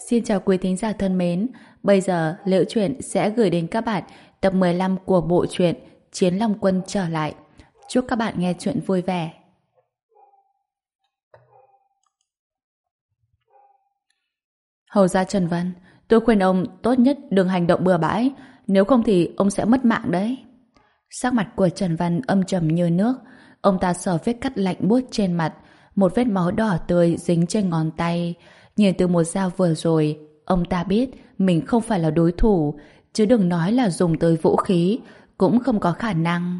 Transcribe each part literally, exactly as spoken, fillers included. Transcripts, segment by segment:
Xin chào quý thính giả thân mến. Bây giờ Liễu Chuyện sẽ gửi đến các bạn tập mười lăm của bộ truyện Chiến Long Quân trở lại. Chúc các bạn nghe chuyện vui vẻ. Hầu gia Trần Văn, tôi khuyên ông tốt nhất đừng hành động bừa bãi, nếu không thì ông sẽ mất mạng đấy. Sắc mặt của Trần Văn âm trầm như nước. Ông ta sờ vết cắt lạnh buốt trên mặt, một vết máu đỏ tươi dính trên ngón tay. Nhìn từ một dao vừa rồi, ông ta biết mình không phải là đối thủ, chứ đừng nói là dùng tới vũ khí, cũng không có khả năng.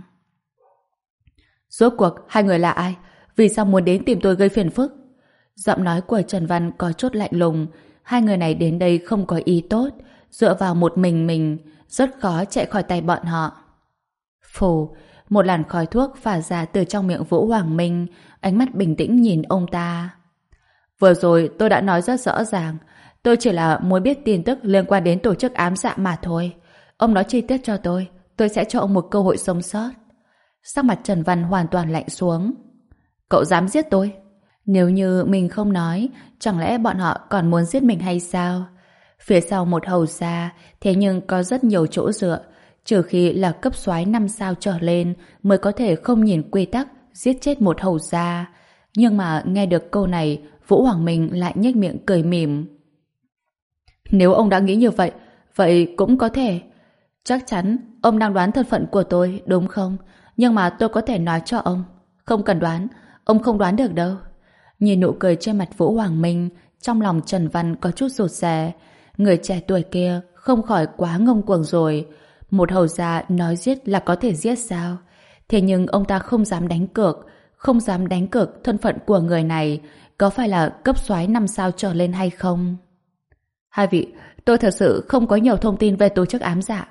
Rốt cuộc, hai người là ai? Vì sao muốn đến tìm tôi gây phiền phức? Giọng nói của Trần Văn có chút lạnh lùng. Hai người này đến đây không có ý tốt, dựa vào một mình mình, rất khó chạy khỏi tay bọn họ. Phù, một làn khói thuốc phả ra từ trong miệng Vũ Hoàng Minh, ánh mắt bình tĩnh nhìn ông ta. Vừa rồi tôi đã nói rất rõ ràng, tôi chỉ là muốn biết tin tức liên quan đến tổ chức ám dạ mà thôi. Ông nói chi tiết cho tôi, tôi sẽ cho ông một cơ hội sống sót. Sắc mặt Trần Văn hoàn toàn lạnh xuống. Cậu dám giết tôi? Nếu như mình không nói, chẳng lẽ bọn họ còn muốn giết mình hay sao? Phía sau một hầu gia, thế nhưng có rất nhiều chỗ dựa, trừ khi là cấp soái năm sao trở lên mới có thể không nhìn quy tắc giết chết một hầu gia. Nhưng mà nghe được câu này, Vũ Hoàng Minh lại nhếch miệng cười mỉm. Nếu ông đã nghĩ như vậy, vậy cũng có thể. Chắc chắn ông đang đoán thân phận của tôi, đúng không? Nhưng mà tôi có thể nói cho ông. Không cần đoán, ông không đoán được đâu. Nhìn nụ cười trên mặt Vũ Hoàng Minh, trong lòng Trần Văn có chút rụt rè. Người trẻ tuổi kia không khỏi quá ngông cuồng rồi. Một hầu gia nói giết là có thể giết sao? Thế nhưng ông ta không dám đánh cược, không dám đánh cược thân phận của người này có phải là cấp soái năm sao trở lên hay không? Hai vị, tôi thật sự không có nhiều thông tin về tổ chức ám dạ.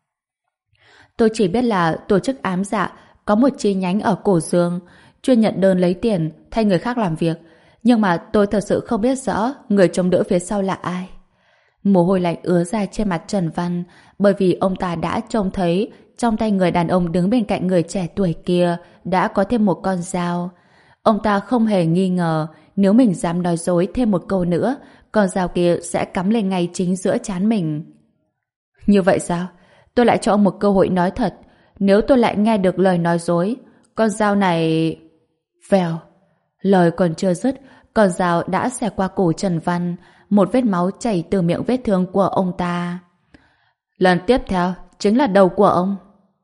Tôi chỉ biết là tổ chức ám dạ có một chi nhánh ở Cổ Dương, chuyên nhận đơn lấy tiền thay người khác làm việc. Nhưng mà tôi thật sự không biết rõ người chống đỡ phía sau là ai. Mồ hôi lạnh ứa ra trên mặt Trần Văn, bởi vì ông ta đã trông thấy trong tay người đàn ông đứng bên cạnh người trẻ tuổi kia đã có thêm một con dao. Ông ta không hề nghi ngờ nếu mình dám nói dối thêm một câu nữa, con dao kia sẽ cắm lên ngay chính giữa trán mình. Như vậy sao? Tôi lại cho ông một cơ hội nói thật. Nếu tôi lại nghe được lời nói dối, con dao này... Vèo. Lời còn chưa dứt, con dao đã xẹt qua cổ Trần Văn, một vết máu chảy từ miệng vết thương của ông ta. Lần tiếp theo chính là đầu của ông.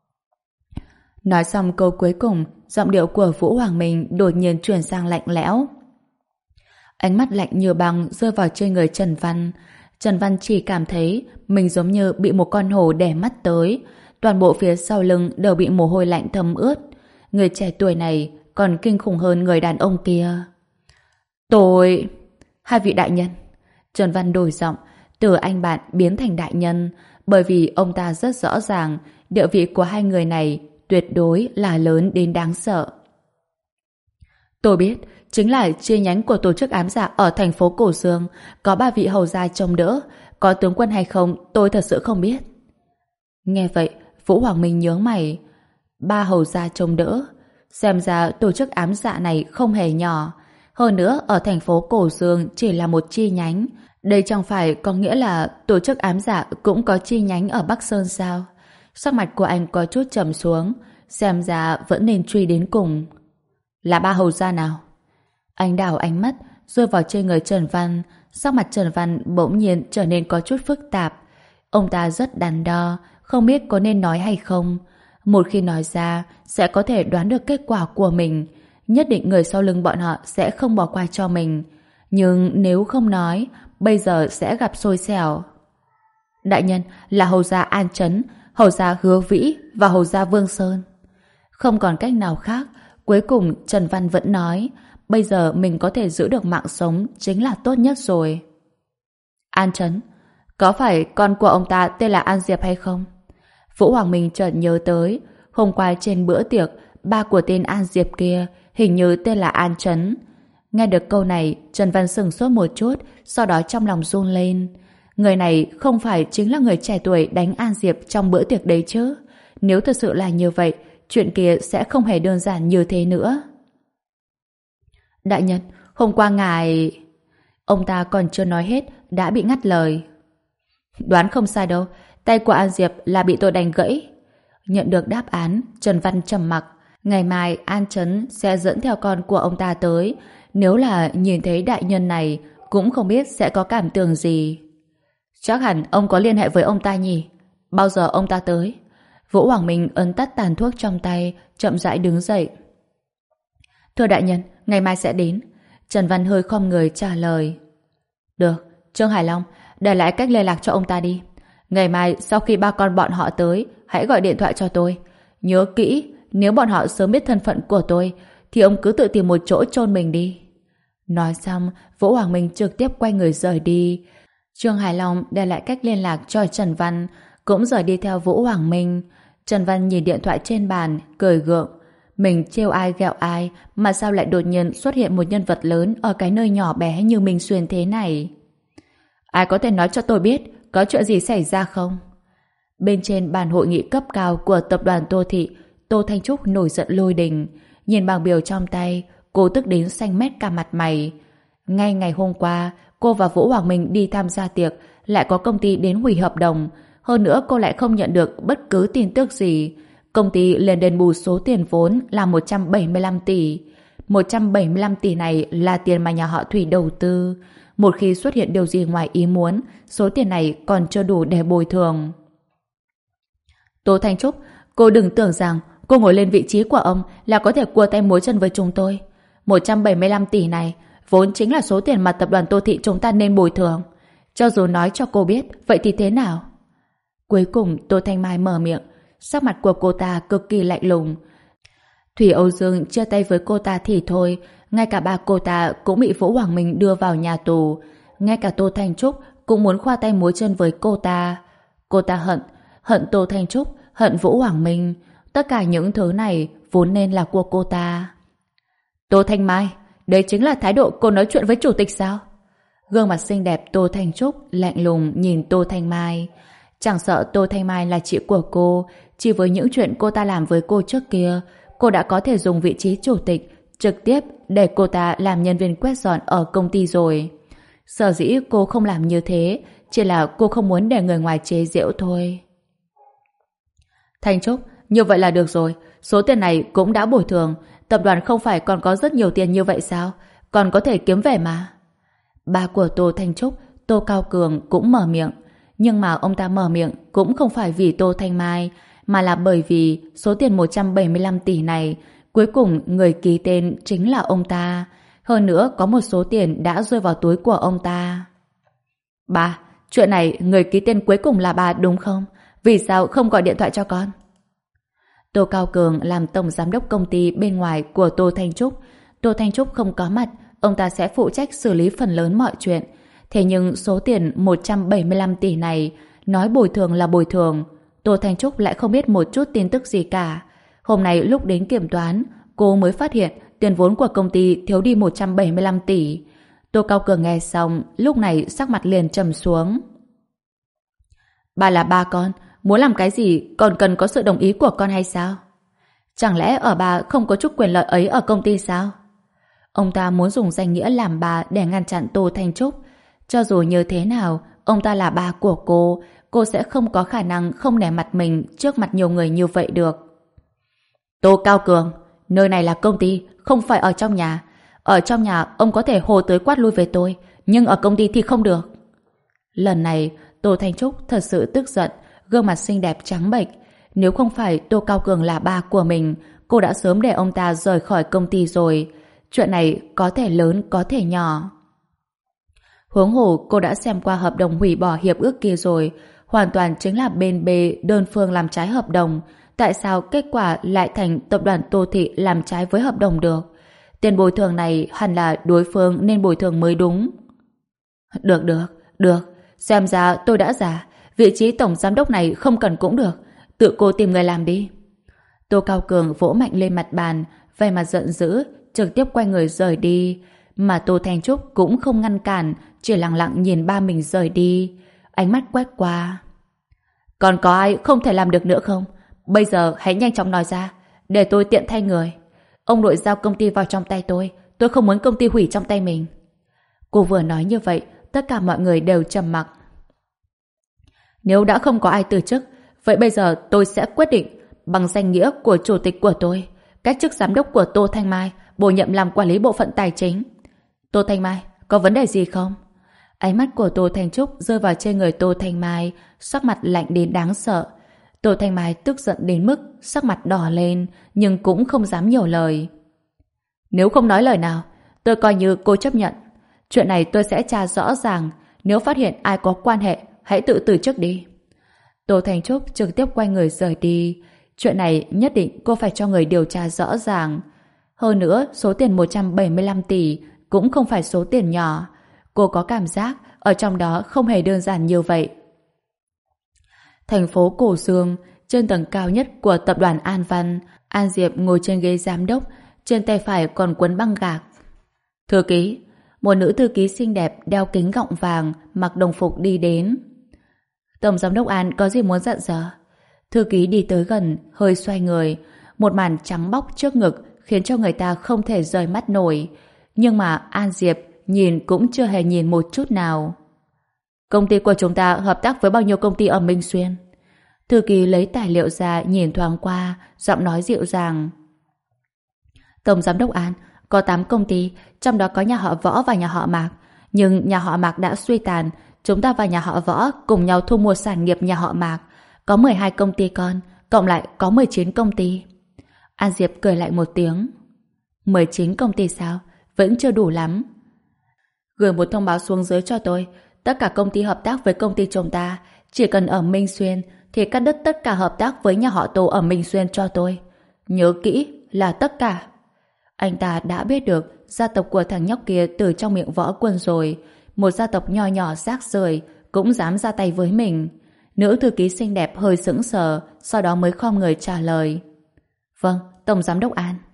Nói xong câu cuối cùng, giọng điệu của Vũ Hoàng Minh đột nhiên chuyển sang lạnh lẽo. Ánh mắt lạnh như băng rơi vào trên người Trần Văn. Trần Văn chỉ cảm thấy mình giống như bị một con hổ đè mắt tới. Toàn bộ phía sau lưng đều bị mồ hôi lạnh thấm ướt. Người trẻ tuổi này còn kinh khủng hơn người đàn ông kia. Tôi... Hai vị đại nhân. Trần Văn đổi giọng, từ anh bạn biến thành đại nhân, bởi vì ông ta rất rõ ràng địa vị của hai người này tuyệt đối là lớn đến đáng sợ. Tôi biết, chính là chi nhánh của tổ chức ám dạ ở thành phố Cổ Dương, có ba vị hầu gia trông đỡ, có tướng quân hay không tôi thật sự không biết. Nghe vậy, Vũ Hoàng Minh nhướng mày. Ba hầu gia trông đỡ, xem ra tổ chức ám dạ này không hề nhỏ. Hơn nữa, ở thành phố Cổ Dương chỉ là một chi nhánh. Đây chẳng phải có nghĩa là tổ chức ám dạ cũng có chi nhánh ở Bắc Sơn sao? Sắc mặt của anh có chút trầm xuống, xem ra vẫn nên truy đến cùng. Là ba hầu gia nào? Anh đảo ánh mắt rơi vào trên người Trần Văn. Sắc mặt Trần Văn bỗng nhiên trở nên có chút phức tạp. Ông ta rất đắn đo, không biết có nên nói hay không. Một khi nói ra sẽ có thể đoán được kết quả của mình. Nhất định người sau lưng bọn họ sẽ không bỏ qua cho mình. Nhưng nếu không nói, bây giờ sẽ gặp xôi xẻo. Đại nhân là hầu gia An Trấn, hầu gia Hứa Vĩ và hầu gia Vương Sơn. Không còn cách nào khác, cuối cùng Trần Văn vẫn nói, bây giờ mình có thể giữ được mạng sống chính là tốt nhất rồi. An Trấn, có phải con của ông ta tên là An Diệp hay không? Vũ Hoàng Minh chợt nhớ tới, hôm qua trên bữa tiệc, ba của tên An Diệp kia hình như tên là An Trấn. Nghe được câu này, Trần Văn sửng sốt một chút, sau đó trong lòng run lên. Người này không phải chính là người trẻ tuổi đánh An Diệp trong bữa tiệc đấy chứ? Nếu thật sự là như vậy, chuyện kia sẽ không hề đơn giản như thế nữa. Đại nhân, hôm qua ngài... Ông ta còn chưa nói hết đã bị ngắt lời. Đoán không sai đâu, tay của An Diệp là bị tôi đánh gãy. Nhận được đáp án, Trần Văn trầm mặc. Ngày mai An Trấn sẽ dẫn theo con của ông ta tới. Nếu là nhìn thấy đại nhân này, cũng không biết sẽ có cảm tưởng gì. Chắc hẳn ông có liên hệ với ông ta nhỉ? Bao giờ ông ta tới? Vũ Hoàng Minh ấn tắt tàn thuốc trong tay, chậm rãi đứng dậy. Thưa đại nhân, ngày mai sẽ đến. Trần Văn hơi khom người trả lời. Được, Trương Hải Long, để lại cách liên lạc cho ông ta đi. Ngày mai sau khi ba con bọn họ tới, hãy gọi điện thoại cho tôi. Nhớ kỹ, nếu bọn họ sớm biết thân phận của tôi, thì ông cứ tự tìm một chỗ chôn mình đi. Nói xong, Vũ Hoàng Minh trực tiếp quay người rời đi. Trương Hải Long để lại cách liên lạc cho Trần Văn, cũng rời đi theo Vũ Hoàng Minh. Trần Văn nhìn điện thoại trên bàn, cười gượng. Mình trêu ai ghẹo ai, mà sao lại đột nhiên xuất hiện một nhân vật lớn ở cái nơi nhỏ bé như Minh Xuyên thế này? Ai có thể nói cho tôi biết có chuyện gì xảy ra không? Bên trên bàn hội nghị cấp cao của tập đoàn Tô Thị, Tô Thanh Trúc nổi giận lôi đình. Nhìn bảng biểu trong tay, cô tức đến xanh mét cả mặt mày. Ngay ngày hôm qua, cô và Vũ Hoàng Minh đi tham gia tiệc, lại có công ty đến hủy hợp đồng. Hơn nữa cô lại không nhận được bất cứ tin tức gì. Công ty liền đền bù số tiền vốn là một trăm bảy mươi lăm tỷ. một trăm bảy mươi lăm tỷ này là tiền mà nhà họ Thủy đầu tư. Một khi xuất hiện điều gì ngoài ý muốn, số tiền này còn chưa đủ để bồi thường. Tô Thanh Trúc, cô đừng tưởng rằng cô ngồi lên vị trí của ông là có thể cua tay múa chân với chúng tôi. một trăm bảy mươi lăm tỷ này vốn chính là số tiền mà tập đoàn Tô Thị chúng ta nên bồi thường. Cho dù nói cho cô biết, vậy thì thế nào? Cuối cùng Tô Thanh Mai mở miệng, sắc mặt của cô ta cực kỳ lạnh lùng. Thủy Âu Dương chia tay với cô ta thì thôi, ngay cả ba cô ta cũng bị Vũ Hoàng Minh đưa vào nhà tù. Ngay cả Tô Thanh Trúc cũng muốn khoa tay múa chân với cô ta. Cô ta hận, hận Tô Thanh Trúc, hận Vũ Hoàng Minh. Tất cả những thứ này vốn nên là của cô ta. Tô Thanh Mai, đấy chính là thái độ cô nói chuyện với chủ tịch sao? Gương mặt xinh đẹp Tô Thanh Trúc lạnh lùng nhìn Tô Thanh Mai. Chẳng sợ Tô Thanh Mai là chị của cô, chỉ với những chuyện cô ta làm với cô trước kia, cô đã có thể dùng vị trí chủ tịch trực tiếp để cô ta làm nhân viên quét dọn ở công ty rồi. Sở dĩ cô không làm như thế, chỉ là cô không muốn để người ngoài chế giễu thôi. Thanh Trúc, như vậy là được rồi. Số tiền này cũng đã bồi thường. Tập đoàn không phải còn có rất nhiều tiền như vậy sao? Còn có thể kiếm về mà. Ba của Tô Thanh Trúc, Tô Cao Cường cũng mở miệng. Nhưng mà ông ta mở miệng cũng không phải vì Tô Thanh Mai, mà là bởi vì số tiền một trăm bảy mươi lăm tỷ này, cuối cùng người ký tên chính là ông ta. Hơn nữa có một số tiền đã rơi vào túi của ông ta. Bà, chuyện này người ký tên cuối cùng là bà đúng không? Vì sao không gọi điện thoại cho con? Tô Cao Cường làm tổng giám đốc công ty bên ngoài của Tô Thanh Trúc. Tô Thanh Trúc không có mặt, ông ta sẽ phụ trách xử lý phần lớn mọi chuyện. Thế nhưng số tiền một trăm bảy mươi lăm tỷ này, nói bồi thường là bồi thường, Tô Thanh Trúc lại không biết một chút tin tức gì cả. Hôm nay lúc đến kiểm toán, cô mới phát hiện tiền vốn của công ty thiếu đi một trăm bảy mươi lăm tỷ. Tô Cao Cường nghe xong, lúc này sắc mặt liền trầm xuống. Bà là ba con, muốn làm cái gì còn cần có sự đồng ý của con hay sao? Chẳng lẽ ở bà không có chút quyền lợi ấy ở công ty sao? Ông ta muốn dùng danh nghĩa làm bà để ngăn chặn Tô Thanh Trúc. Cho dù như thế nào, ông ta là ba của cô, cô sẽ không có khả năng không nể mặt mình trước mặt nhiều người như vậy được. Tô Cao Cường, nơi này là công ty, không phải ở trong nhà. Ở trong nhà ông có thể hồ tới quát lui về tôi, nhưng ở công ty thì không được. Lần này, Tô Thanh Trúc thật sự tức giận, gương mặt xinh đẹp trắng bệch. Nếu không phải Tô Cao Cường là ba của mình, cô đã sớm để ông ta rời khỏi công ty rồi. Chuyện này có thể lớn, có thể nhỏ. Huống hồ cô đã xem qua hợp đồng hủy bỏ hiệp ước kia rồi, hoàn toàn chính là bên B đơn phương làm trái hợp đồng. Tại sao kết quả lại thành tập đoàn Tô Thị làm trái với hợp đồng được? Tiền bồi thường này hẳn là đối phương nên bồi thường mới đúng. Được được, được. Xem ra tôi đã già. Vị trí tổng giám đốc này không cần cũng được. Tự cô tìm người làm đi. Tô Cao Cường vỗ mạnh lên mặt bàn, vẻ mặt giận dữ, trực tiếp quay người rời đi. Mà Tô Thanh Trúc cũng không ngăn cản, chỉ lặng lặng nhìn ba mình rời đi. Ánh mắt quét qua. Còn có ai không thể làm được nữa không? Bây giờ hãy nhanh chóng nói ra, để tôi tiện thay người. Ông nội giao công ty vào trong tay tôi, tôi không muốn công ty hủy trong tay mình. Cô vừa nói như vậy, tất cả mọi người đều trầm mặc. Nếu đã không có ai từ chức, vậy bây giờ tôi sẽ quyết định bằng danh nghĩa của chủ tịch của tôi, cách chức giám đốc của Tô Thanh Mai bổ nhiệm làm quản lý bộ phận tài chính. Tô Thanh Mai, có vấn đề gì không? Ánh mắt của Tô Thanh Trúc rơi vào trên người Tô Thanh Mai, sắc mặt lạnh đến đáng sợ. Tô Thanh Mai tức giận đến mức sắc mặt đỏ lên, nhưng cũng không dám nhiều lời. Nếu không nói lời nào, tôi coi như cô chấp nhận. Chuyện này tôi sẽ tra rõ ràng, nếu phát hiện ai có quan hệ, hãy tự từ chức đi. Tô Thanh Trúc trực tiếp quay người rời đi. Chuyện này nhất định cô phải cho người điều tra rõ ràng. Hơn nữa, số tiền một trăm bảy mươi lăm tỷ cũng không phải số tiền nhỏ. Cô có cảm giác ở trong đó không hề đơn giản như vậy. Thành phố Cổ Dương, trên tầng cao nhất của tập đoàn An Văn, An Diệp ngồi trên ghế giám đốc, trên tay phải còn quấn băng gạc. Thư ký, một nữ thư ký xinh đẹp đeo kính gọng vàng, mặc đồng phục đi đến. Tổng giám đốc An có gì muốn dặn dò? Thư ký đi tới gần, hơi xoay người. Một màn trắng bóc trước ngực khiến cho người ta không thể rời mắt nổi. Nhưng mà An Diệp nhìn cũng chưa hề nhìn một chút nào. Công ty của chúng ta hợp tác với bao nhiêu công ty ở Minh Xuyên? Thư ký lấy tài liệu ra nhìn thoáng qua, giọng nói dịu dàng. Tổng giám đốc An, có tám công ty, trong đó có nhà họ Võ và nhà họ Mạc. Nhưng nhà họ Mạc đã suy tàn, chúng ta và nhà họ Võ cùng nhau thu mua sản nghiệp nhà họ Mạc. Có mười hai công ty con, cộng lại có mười chín công ty. An Diệp cười lại một tiếng. mười chín công ty sao? Vẫn chưa đủ lắm. Gửi một thông báo xuống dưới cho tôi. Tất cả công ty hợp tác với công ty chúng ta, chỉ cần ở Minh Xuyên thì cắt đứt tất cả hợp tác với nhà họ Tô ở Minh Xuyên cho tôi. Nhớ kỹ là tất cả. Anh ta đã biết được gia tộc của thằng nhóc kia từ trong miệng Võ Quân rồi. Một gia tộc nho nhỏ rác rưởi cũng dám ra tay với mình. Nữ thư ký xinh đẹp hơi sững sờ, sau đó mới khom người trả lời. Vâng, Tổng giám đốc An.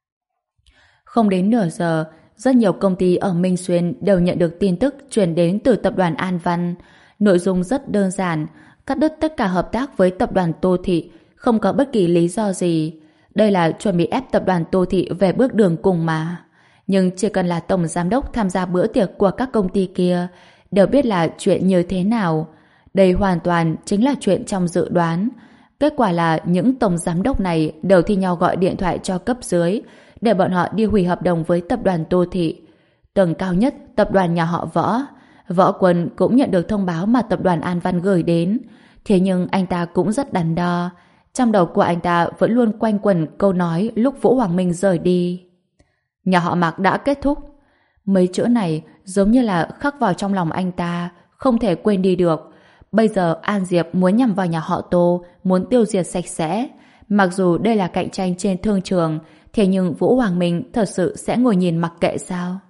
Không đến nửa giờ, rất nhiều công ty ở Minh Xuyên đều nhận được tin tức truyền đến từ tập đoàn An Văn. Nội dung rất đơn giản, cắt đứt tất cả hợp tác với tập đoàn Tô Thị, không có bất kỳ lý do gì. Đây là chuẩn bị ép tập đoàn Tô Thị về bước đường cùng mà. Nhưng chỉ cần là tổng giám đốc tham gia bữa tiệc của các công ty kia, đều biết là chuyện như thế nào. Đây hoàn toàn chính là chuyện trong dự đoán. Kết quả là những tổng giám đốc này đều thi nhau gọi điện thoại cho cấp dưới để bọn họ đi hủy hợp đồng với tập đoàn Tô Thị. Tầng cao nhất, tập đoàn nhà họ Võ. Võ Quân cũng nhận được thông báo mà tập đoàn An Văn gửi đến. Thế nhưng anh ta cũng rất đắn đo. Trong đầu của anh ta vẫn luôn quanh quẩn câu nói lúc Vũ Hoàng Minh rời đi. Nhà họ Mạc đã kết thúc. Mấy chữ này giống như là khắc vào trong lòng anh ta, không thể quên đi được. Bây giờ An Diệp muốn nhằm vào nhà họ Tô, muốn tiêu diệt sạch sẽ. Mặc dù đây là cạnh tranh trên thương trường, thế nhưng Vũ Hoàng Minh thật sự sẽ ngồi nhìn mặc kệ sao?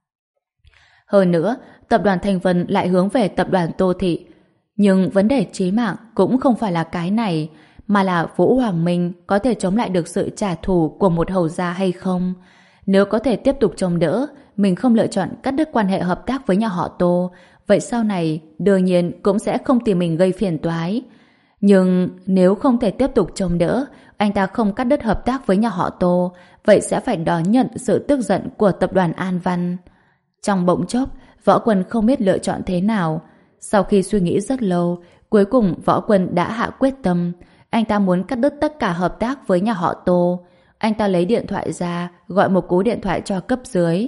Hơn nữa, tập đoàn Thành Vân lại hướng về tập đoàn Tô Thị. Nhưng vấn đề chí mạng cũng không phải là cái này, mà là Vũ Hoàng Minh có thể chống lại được sự trả thù của một hầu gia hay không. Nếu có thể tiếp tục chống đỡ, mình không lựa chọn cắt đứt quan hệ hợp tác với nhà họ Tô, vậy sau này đương nhiên cũng sẽ không tìm mình gây phiền toái. Nhưng nếu không thể tiếp tục chống đỡ, anh ta không cắt đứt hợp tác với nhà họ Tô, vậy sẽ phải đón nhận sự tức giận của tập đoàn An Văn. Trong bỗng chốc, Võ Quân không biết lựa chọn thế nào. Sau khi suy nghĩ rất lâu, cuối cùng Võ Quân đã hạ quyết tâm. Anh ta muốn cắt đứt tất cả hợp tác với nhà họ Tô. Anh ta lấy điện thoại ra, gọi một cú điện thoại cho cấp dưới.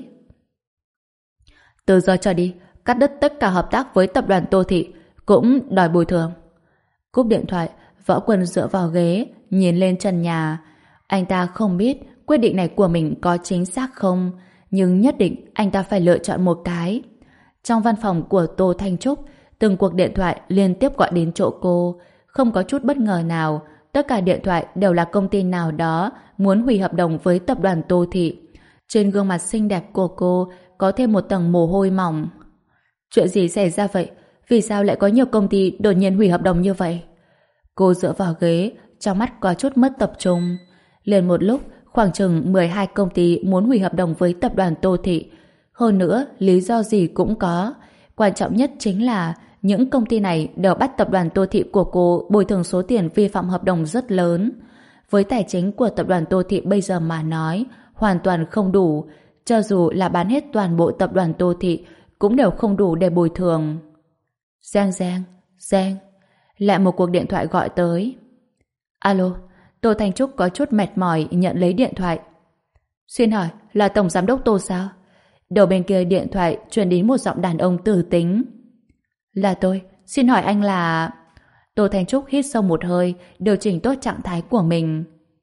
Từ giờ trở đi, cắt đứt tất cả hợp tác với tập đoàn Tô Thị, cũng đòi bồi thường. Cúp điện thoại, Võ Quân dựa vào ghế, nhìn lên trần nhà. Anh ta không biết quyết định này của mình có chính xác không, nhưng nhất định anh ta phải lựa chọn một cái. Trong văn phòng của Tô Thanh Trúc, từng cuộc điện thoại liên tiếp gọi đến chỗ cô. Không có chút bất ngờ nào, tất cả điện thoại đều là công ty nào đó muốn hủy hợp đồng với tập đoàn Tô Thị. Trên gương mặt xinh đẹp của cô có thêm một tầng mồ hôi mỏng. Chuyện gì xảy ra vậy? Vì sao lại có nhiều công ty đột nhiên hủy hợp đồng như vậy? Cô dựa vào ghế, trong mắt có chút mất tập trung. Liền một lúc, khoảng chừng mười hai công ty muốn hủy hợp đồng với tập đoàn Tô Thị. Hơn nữa, lý do gì cũng có. Quan trọng nhất chính là những công ty này đều bắt tập đoàn Tô Thị của cô bồi thường số tiền vi phạm hợp đồng rất lớn. Với tài chính của tập đoàn Tô Thị bây giờ mà nói, hoàn toàn không đủ. Cho dù là bán hết toàn bộ tập đoàn Tô Thị, cũng đều không đủ để bồi thường. Giang Giang, Giang, lại một cuộc điện thoại gọi tới. Alo, Tô Thanh Trúc có chút mệt mỏi nhận lấy điện thoại. Xin hỏi, là Tổng Giám đốc Tô sao? Đầu bên kia điện thoại truyền đến một giọng đàn ông tử tính. Là tôi, xin hỏi anh là... Tô Thanh Trúc hít sâu một hơi, điều chỉnh tốt trạng thái của mình.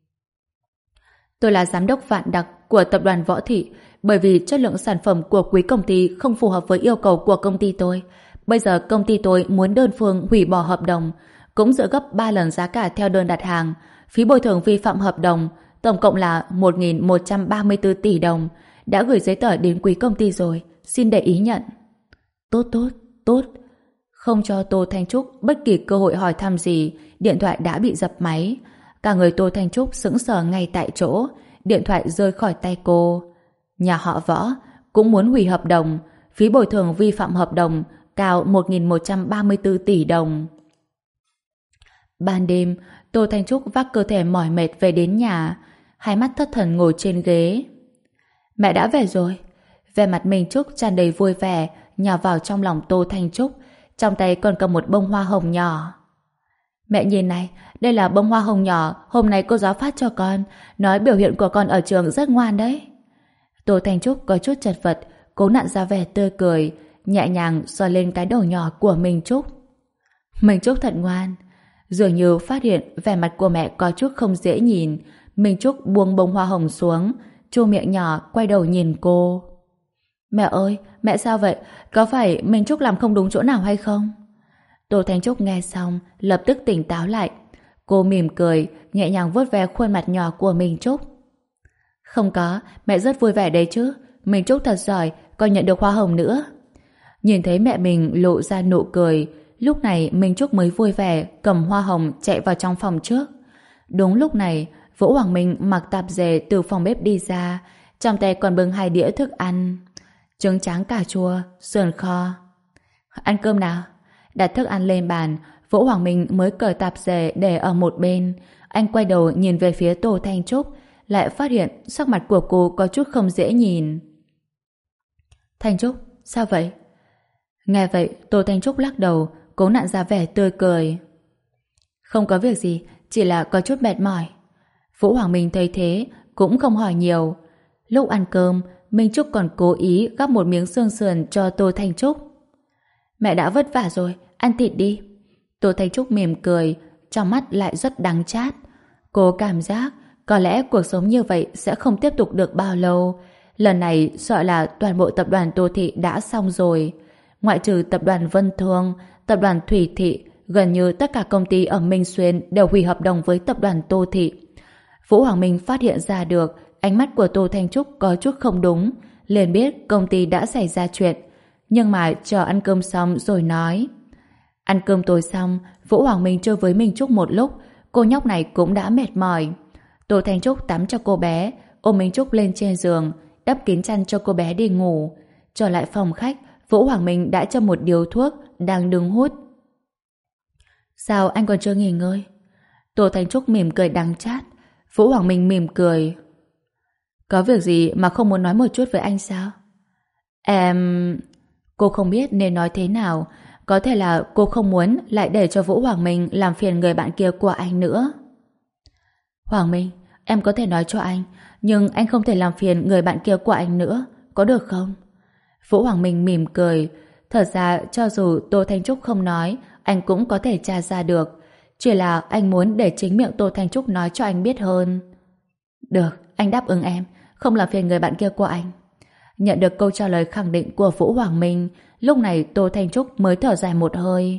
Tôi là giám đốc vạn đặc của tập đoàn Võ Thị, bởi vì chất lượng sản phẩm của quý công ty không phù hợp với yêu cầu của công ty tôi. Bây giờ công ty tôi muốn đơn phương hủy bỏ hợp đồng, cũng giữ gấp ba lần giá cả theo đơn đặt hàng. Phí bồi thường vi phạm hợp đồng tổng cộng là một nghìn một trăm ba mươi tư tỷ đồng. Đã gửi giấy tờ đến quý công ty rồi, xin để ý nhận. Tốt tốt, tốt. Không cho Tô Thanh Trúc bất kỳ cơ hội hỏi thăm gì, điện thoại đã bị dập máy. Cả người Tô Thanh Trúc sững sờ ngay tại chỗ, điện thoại rơi khỏi tay cô. Nhà họ Võ cũng muốn hủy hợp đồng, phí bồi thường vi phạm hợp đồng cao một nghìn một trăm ba mươi tư tỷ đồng. Ban đêm, Tô Thanh Trúc vác cơ thể mỏi mệt về đến nhà, hai mắt thất thần ngồi trên ghế. Mẹ đã về rồi. Vẻ mặt Minh Trúc tràn đầy vui vẻ, nhào vào trong lòng Tô Thanh Trúc, trong tay còn cầm một bông hoa hồng nhỏ. Mẹ nhìn này, đây là bông hoa hồng nhỏ hôm nay cô giáo phát cho con, nói biểu hiện của con ở trường rất ngoan đấy. Tô Thanh Trúc có chút chật vật, cố nặn ra vẻ tươi cười, nhẹ nhàng xoa lên cái đầu nhỏ của Minh Trúc. Minh Trúc thật ngoan. Dường như phát hiện vẻ mặt của mẹ có chút không dễ nhìn, Minh Trúc buông bông hoa hồng xuống, chu miệng nhỏ quay đầu nhìn cô. Mẹ ơi, mẹ sao vậy? Có phải Minh Trúc làm không đúng chỗ nào hay không? Tô Thanh Trúc nghe xong, lập tức tỉnh táo lại. Cô mỉm cười, nhẹ nhàng vuốt ve khuôn mặt nhỏ của Minh Trúc. Không có, mẹ rất vui vẻ đấy chứ. Minh Trúc thật giỏi, còn nhận được hoa hồng nữa. Nhìn thấy mẹ mình lộ ra nụ cười, lúc này Minh Trúc mới vui vẻ cầm hoa hồng chạy vào trong phòng trước. Đúng lúc này, Vũ Hoàng Minh mặc tạp dề từ phòng bếp đi ra, trong tay còn bưng hai đĩa thức ăn. Trứng tráng cà chua, sườn kho. Ăn cơm nào? Đặt thức ăn lên bàn, Vũ Hoàng Minh mới cởi tạp dề để ở một bên. Anh quay đầu nhìn về phía Tô Thanh Trúc, lại phát hiện sắc mặt của cô có chút không dễ nhìn. Thanh Trúc, sao vậy? Nghe vậy, Tô Thanh Trúc lắc đầu, cố nặn ra vẻ tươi cười. Không có việc gì, chỉ là có chút mệt mỏi. Vũ Hoàng Minh thấy thế, cũng không hỏi nhiều. Lúc ăn cơm, Minh Trúc còn cố ý gắp một miếng xương sườn cho Tô Thanh Trúc. Mẹ đã vất vả rồi, ăn thịt đi. Tô Thanh Trúc mỉm cười, trong mắt lại rất đắng chát. Cô cảm giác có lẽ cuộc sống như vậy sẽ không tiếp tục được bao lâu. Lần này sợ là toàn bộ tập đoàn Tô Thị đã xong rồi. Ngoại trừ tập đoàn Vân Thương, tập đoàn Thủy Thị, gần như tất cả công ty ở Minh Xuyên đều hủy hợp đồng với tập đoàn Tô Thị. Vũ Hoàng Minh phát hiện ra được ánh mắt của Tô Thanh Trúc có chút không đúng, liền biết công ty đã xảy ra chuyện. Nhưng mà chờ ăn cơm xong rồi nói. Ăn cơm tối xong, Vũ Hoàng Minh chơi với Minh Trúc một lúc, cô nhóc này cũng đã mệt mỏi. Tô Thanh Trúc tắm cho cô bé, ôm Minh Trúc lên trên giường, đắp kín chăn cho cô bé đi ngủ. Trở lại phòng khách, Vũ Hoàng Minh đã châm một điếu thuốc, đang đứng hút. Sao anh còn chưa nghỉ ngơi? Tô Thanh Trúc mỉm cười đắng chát. Vũ Hoàng Minh mỉm cười. Có việc gì mà không muốn nói một chút với anh sao? Em... Cô không biết nên nói thế nào. Có thể là cô không muốn lại để cho Vũ Hoàng Minh làm phiền người bạn kia của anh nữa. Hoàng Minh, em có thể nói cho anh, nhưng anh không thể làm phiền người bạn kia của anh nữa, có được không? Vũ Hoàng Minh mỉm cười. Thật ra cho dù Tô Thanh Trúc không nói, anh cũng có thể tra ra được. Chỉ là anh muốn để chính miệng Tô Thanh Trúc nói cho anh biết hơn. Được, anh đáp ứng em, không làm phiền người bạn kia của anh. Nhận được câu trả lời khẳng định của Vũ Hoàng Minh, lúc này Tô Thanh Trúc mới thở dài một hơi.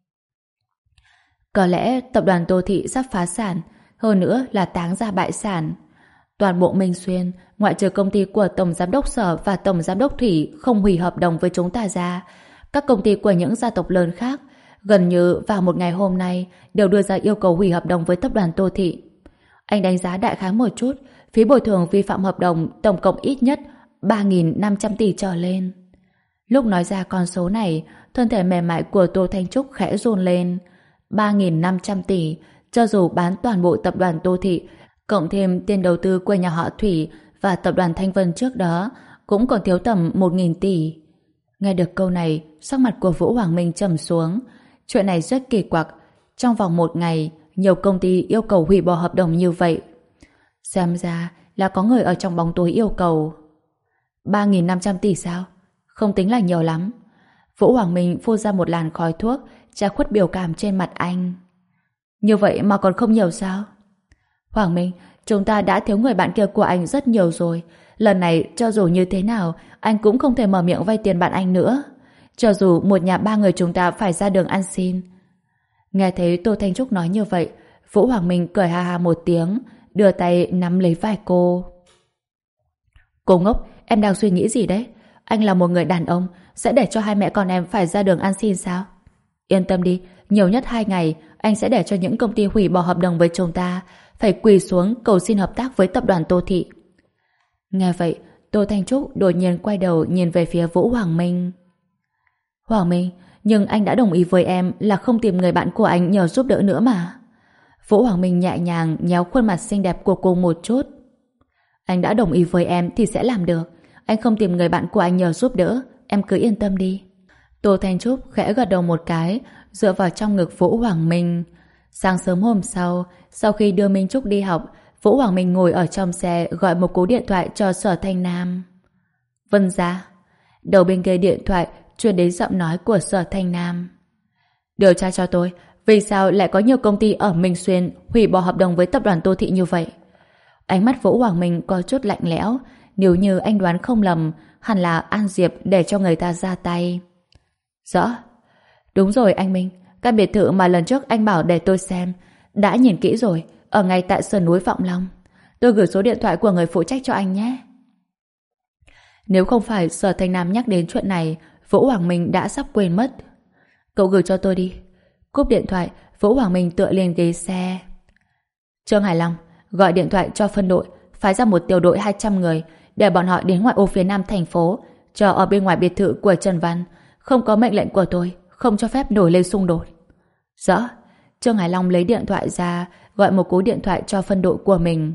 Có lẽ tập đoàn Tô Thị sắp phá sản, hơn nữa là táng ra bại sản. Toàn bộ Minh Xuyên, ngoại trừ công ty của Tổng Giám đốc Sở và Tổng Giám đốc Thủy không hủy hợp đồng với chúng ta ra, các công ty của những gia tộc lớn khác gần như vào một ngày hôm nay đều đưa ra yêu cầu hủy hợp đồng với tập đoàn Tô Thị. Anh đánh giá đại khái một chút, phí bồi thường vi phạm hợp đồng tổng cộng ít nhất ba nghìn năm trăm tỷ trở lên. Lúc nói ra con số này, thân thể mềm mại của Tô Thanh Trúc khẽ run lên. ba nghìn năm trăm tỷ, cho dù bán toàn bộ tập đoàn Tô Thị, cộng thêm tiền đầu tư của nhà họ Thủy và tập đoàn Thanh Vân trước đó, cũng còn thiếu tầm một nghìn tỷ. Nghe được câu này, sắc mặt của Vũ Hoàng Minh trầm xuống. Chuyện này rất kỳ quặc. Trong vòng một ngày, nhiều công ty yêu cầu hủy bỏ hợp đồng như vậy. Xem ra là có người ở trong bóng tối yêu cầu. ba nghìn năm trăm tỷ sao? Không tính là nhiều lắm. Vũ Hoàng Minh phun ra một làn khói thuốc, che khuất biểu cảm trên mặt anh. Như vậy mà còn không nhiều sao? Hoàng Minh, chúng ta đã thiếu người bạn kia của anh rất nhiều rồi. Lần này, cho dù như thế nào, anh cũng không thể mở miệng vay tiền bạn anh nữa. Cho dù một nhà ba người chúng ta phải ra đường ăn xin. Nghe thấy Tô Thanh Trúc nói như vậy, Vũ Hoàng Minh cười ha ha một tiếng, đưa tay nắm lấy vai cô. Cô ngốc, em đang suy nghĩ gì đấy? Anh là một người đàn ông, sẽ để cho hai mẹ con em phải ra đường ăn xin sao? Yên tâm đi, nhiều nhất hai ngày, anh sẽ để cho những công ty hủy bỏ hợp đồng với chúng ta, phải quỳ xuống cầu xin hợp tác với tập đoàn Tô Thị. Nghe vậy, Tô Thanh Trúc đột nhiên quay đầu nhìn về phía Vũ Hoàng Minh. Hoàng Minh, nhưng anh đã đồng ý với em là không tìm người bạn của anh nhờ giúp đỡ nữa mà. Vũ Hoàng Minh nhẹ nhàng nhéo khuôn mặt xinh đẹp của cô một chút. Anh đã đồng ý với em thì sẽ làm được. Anh không tìm người bạn của anh nhờ giúp đỡ, em cứ yên tâm đi. Tô Thanh Trúc khẽ gật đầu một cái, dựa vào trong ngực Vũ Hoàng Minh. Sáng sớm hôm sau, sau khi đưa Minh Trúc đi học, Vũ Hoàng Minh ngồi ở trong xe gọi một cú điện thoại cho Sở Thanh Nam. Vân ra. Đầu bên kia điện thoại truyền đến giọng nói của Sở Thanh Nam. Điều tra cho tôi, vì sao lại có nhiều công ty ở Minh Xuyên hủy bỏ hợp đồng với tập đoàn Tô Thị như vậy? Ánh mắt Vũ Hoàng Minh có chút lạnh lẽo. Nếu như anh đoán không lầm, hẳn là An Diệp để cho người ta ra tay. Rõ. Đúng rồi anh Minh, căn biệt thự mà lần trước anh bảo để tôi xem, đã nhìn kỹ rồi, ở ngay tại sườn núi Vọng Long. Tôi gửi số điện thoại của người phụ trách cho anh nhé. Nếu không phải Sở Thanh Nam nhắc đến chuyện này, Vũ Hoàng Minh đã sắp quên mất. Cậu gửi cho tôi đi. Cúp điện thoại, Vũ Hoàng Minh tựa lên ghế xe. Trương Hải Long, gọi điện thoại cho phân đội, phái ra một tiểu đội hai trăm người, để bọn họ đến ngoại ô phía nam thành phố, chờ ở bên ngoài biệt thự của Trần Văn. Không có mệnh lệnh của tôi, không cho phép nổi lên xung đột. Rõ. Trương Hải Long lấy điện thoại ra, gọi một cú điện thoại cho phân đội của mình.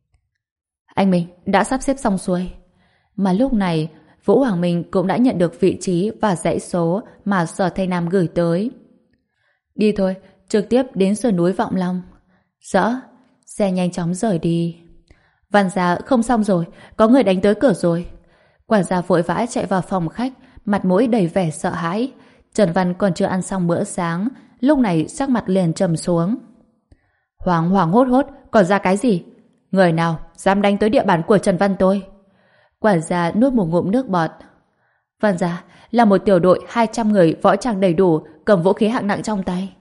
Anh Minh, đã sắp xếp xong xuôi. Mà lúc này, Vũ Hoàng Minh cũng đã nhận được vị trí và dãy số mà Sở Thanh Nam gửi tới. Đi thôi, trực tiếp đến sườn núi Vọng Long. Rõ. Xe nhanh chóng rời đi. Văn gia không xong rồi, có người đánh tới cửa rồi. Quản gia vội vã chạy vào phòng khách, mặt mũi đầy vẻ sợ hãi. Trần Văn còn chưa ăn xong bữa sáng, lúc này sắc mặt liền trầm xuống. Hoàng hoàng hốt hốt, còn ra cái gì? Người nào dám đánh tới địa bàn của Trần Văn tôi? Quản gia nuốt một ngụm nước bọt. Văn gia là một tiểu đội hai trăm người võ trang đầy đủ, cầm vũ khí hạng nặng trong tay.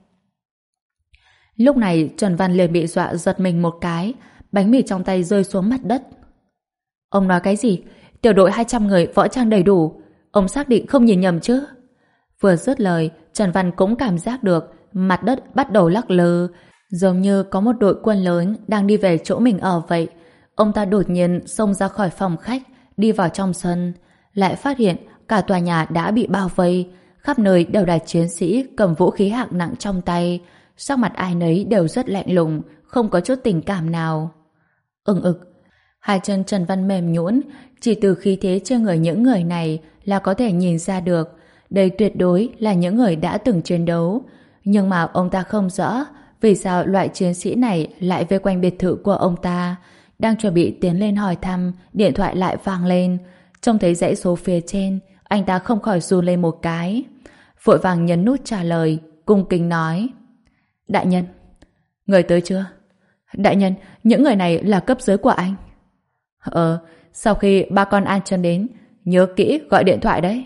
Lúc này Trần Văn liền bị dọa giật mình một cái, bánh mì trong tay rơi xuống mặt đất. Ông nói cái gì? Tiểu đội hai trăm người võ trang đầy đủ, ông xác định không nhìn nhầm chứ? Vừa dứt lời, Trần Văn cũng cảm giác được mặt đất bắt đầu lắc lư, giống như có một đội quân lớn đang đi về chỗ mình ở vậy. Ông ta đột nhiên xông ra khỏi phòng khách, đi vào trong sân, lại phát hiện cả tòa nhà đã bị bao vây, khắp nơi đều là chiến sĩ cầm vũ khí hạng nặng trong tay, sắc mặt ai nấy đều rất lạnh lùng, không có chút tình cảm nào. Ừng ực, hai chân Trần Văn mềm nhũn, chỉ từ khí thế trên người những người này là có thể nhìn ra được, đây tuyệt đối là những người đã từng chiến đấu. Nhưng mà ông ta không rõ vì sao loại chiến sĩ này lại vây quanh biệt thự của ông ta. Đang chuẩn bị tiến lên hỏi thăm, điện thoại lại vang lên. Trông thấy dãy số phía trên, anh ta không khỏi run lên một cái. Vội vàng nhấn nút trả lời, cung kính nói: Đại nhân. Người tới chưa? Đại nhân, những người này là cấp dưới của anh. Ờ, sau khi ba con An Chân đến, nhớ kỹ gọi điện thoại đấy.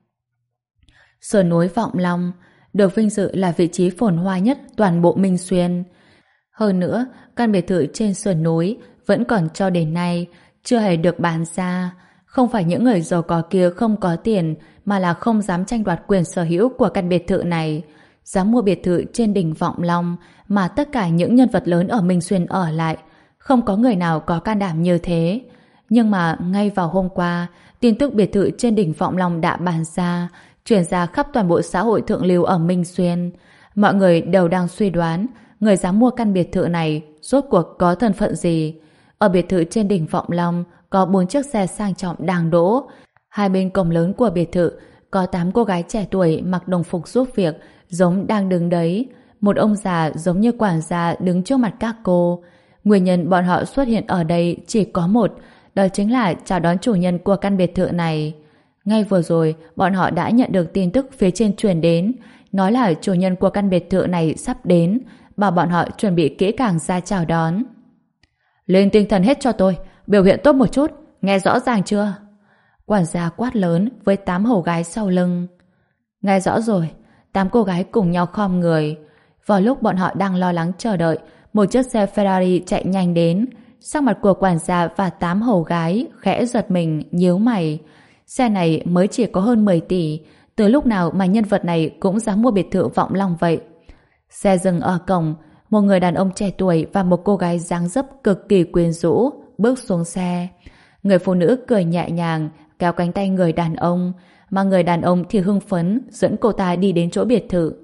Sườn núi Vọng Long được vinh dự là vị trí phồn hoa nhất toàn bộ Minh Xuyên. Hơn nữa, căn biệt thự trên sườn núi vẫn còn cho đến nay chưa hề được bán ra. Không phải những người giàu có kia không có tiền, mà là không dám tranh đoạt quyền sở hữu của căn biệt thự này. Dám mua biệt thự trên đỉnh Vọng Long mà tất cả những nhân vật lớn ở Minh Xuyên ở lại. Không có người nào có can đảm như thế. Nhưng mà ngay vào hôm qua, tin tức biệt thự trên đỉnh Vọng Long đã bán ra, truyền ra khắp toàn bộ xã hội thượng lưu ở Minh Xuyên. Mọi người đều đang suy đoán người dám mua căn biệt thự này rốt cuộc có thân phận gì. Ở biệt thự trên đỉnh Vọng Long có bốn chiếc xe sang trọng đang đỗ. Hai bên cổng lớn của biệt thự có tám cô gái trẻ tuổi mặc đồng phục giúp việc, giống đang đứng đấy. Một ông già giống như quản gia đứng trước mặt các cô. Nguyên nhân bọn họ xuất hiện ở đây chỉ có một, đó chính là chào đón chủ nhân của căn biệt thự này. Ngay vừa rồi, bọn họ đã nhận được tin tức phía trên truyền đến, nói là chủ nhân của căn biệt thự này sắp đến, bảo bọn họ chuẩn bị kỹ càng ra chào đón. Lên tinh thần hết cho tôi, biểu hiện tốt một chút, nghe rõ ràng chưa? Quản gia quát lớn với tám hầu gái sau lưng. Nghe rõ rồi, tám cô gái cùng nhau khom người. Vào lúc bọn họ đang lo lắng chờ đợi, một chiếc xe Ferrari chạy nhanh đến. Sắc mặt của quản gia và tám hầu gái khẽ giật mình, nhíu mày. Xe này mới chỉ có hơn mười tỷ, từ lúc nào mà nhân vật này cũng dám mua biệt thự Vọng Long vậy? Xe dừng ở cổng, một người đàn ông trẻ tuổi và một cô gái dáng dấp cực kỳ quyến rũ bước xuống xe. Người phụ nữ cười nhẹ nhàng kéo cánh tay người đàn ông, mà người đàn ông thì hưng phấn dẫn cô ta đi đến chỗ biệt thự.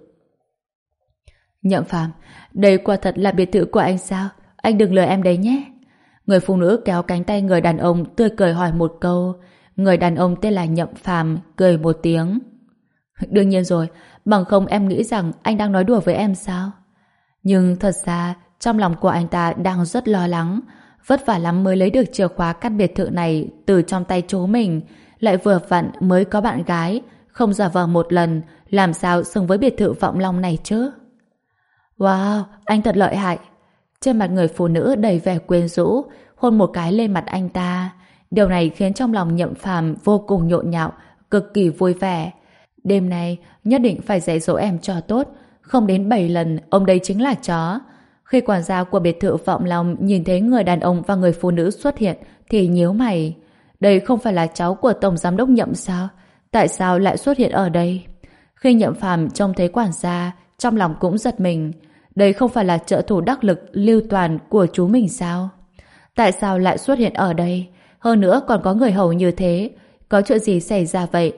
Nhậm Phàm, đây quả thật là biệt thự của anh sao? Anh đừng lừa em đấy nhé. Người phụ nữ kéo cánh tay người đàn ông tươi cười hỏi một câu. Người đàn ông tên là Nhậm Phàm cười một tiếng. Đương nhiên rồi, bằng không em nghĩ rằng anh đang nói đùa với em sao? Nhưng thật ra trong lòng của anh ta đang rất lo lắng, vất vả lắm mới lấy được chìa khóa căn biệt thự này từ trong tay chú mình, lại vừa vặn mới có bạn gái, không giả vờ một lần, làm sao xứng với biệt thự Vọng Long này chứ? Wow, anh thật lợi hại. Trên mặt người phụ nữ đầy vẻ quyến rũ, hôn một cái lên mặt anh ta. Điều này khiến trong lòng Nhậm Phàm vô cùng nhộn nhạo, cực kỳ vui vẻ. Đêm nay nhất định phải dạy dỗ em cho tốt, không đến bảy lần ông đây chính là chó. Khi quản gia của biệt thự Vọng Long nhìn thấy người đàn ông và người phụ nữ xuất hiện thì nhíu mày. Đây không phải là cháu của tổng giám đốc Nhậm sao? Tại sao lại xuất hiện ở đây? Khi Nhậm Phàm trông thấy quản gia, trong lòng cũng giật mình. Đây không phải là trợ thủ đắc lực Lưu Toàn của chú mình sao? Tại sao lại xuất hiện ở đây? Hơn nữa còn có người hầu như thế. Có chuyện gì xảy ra vậy?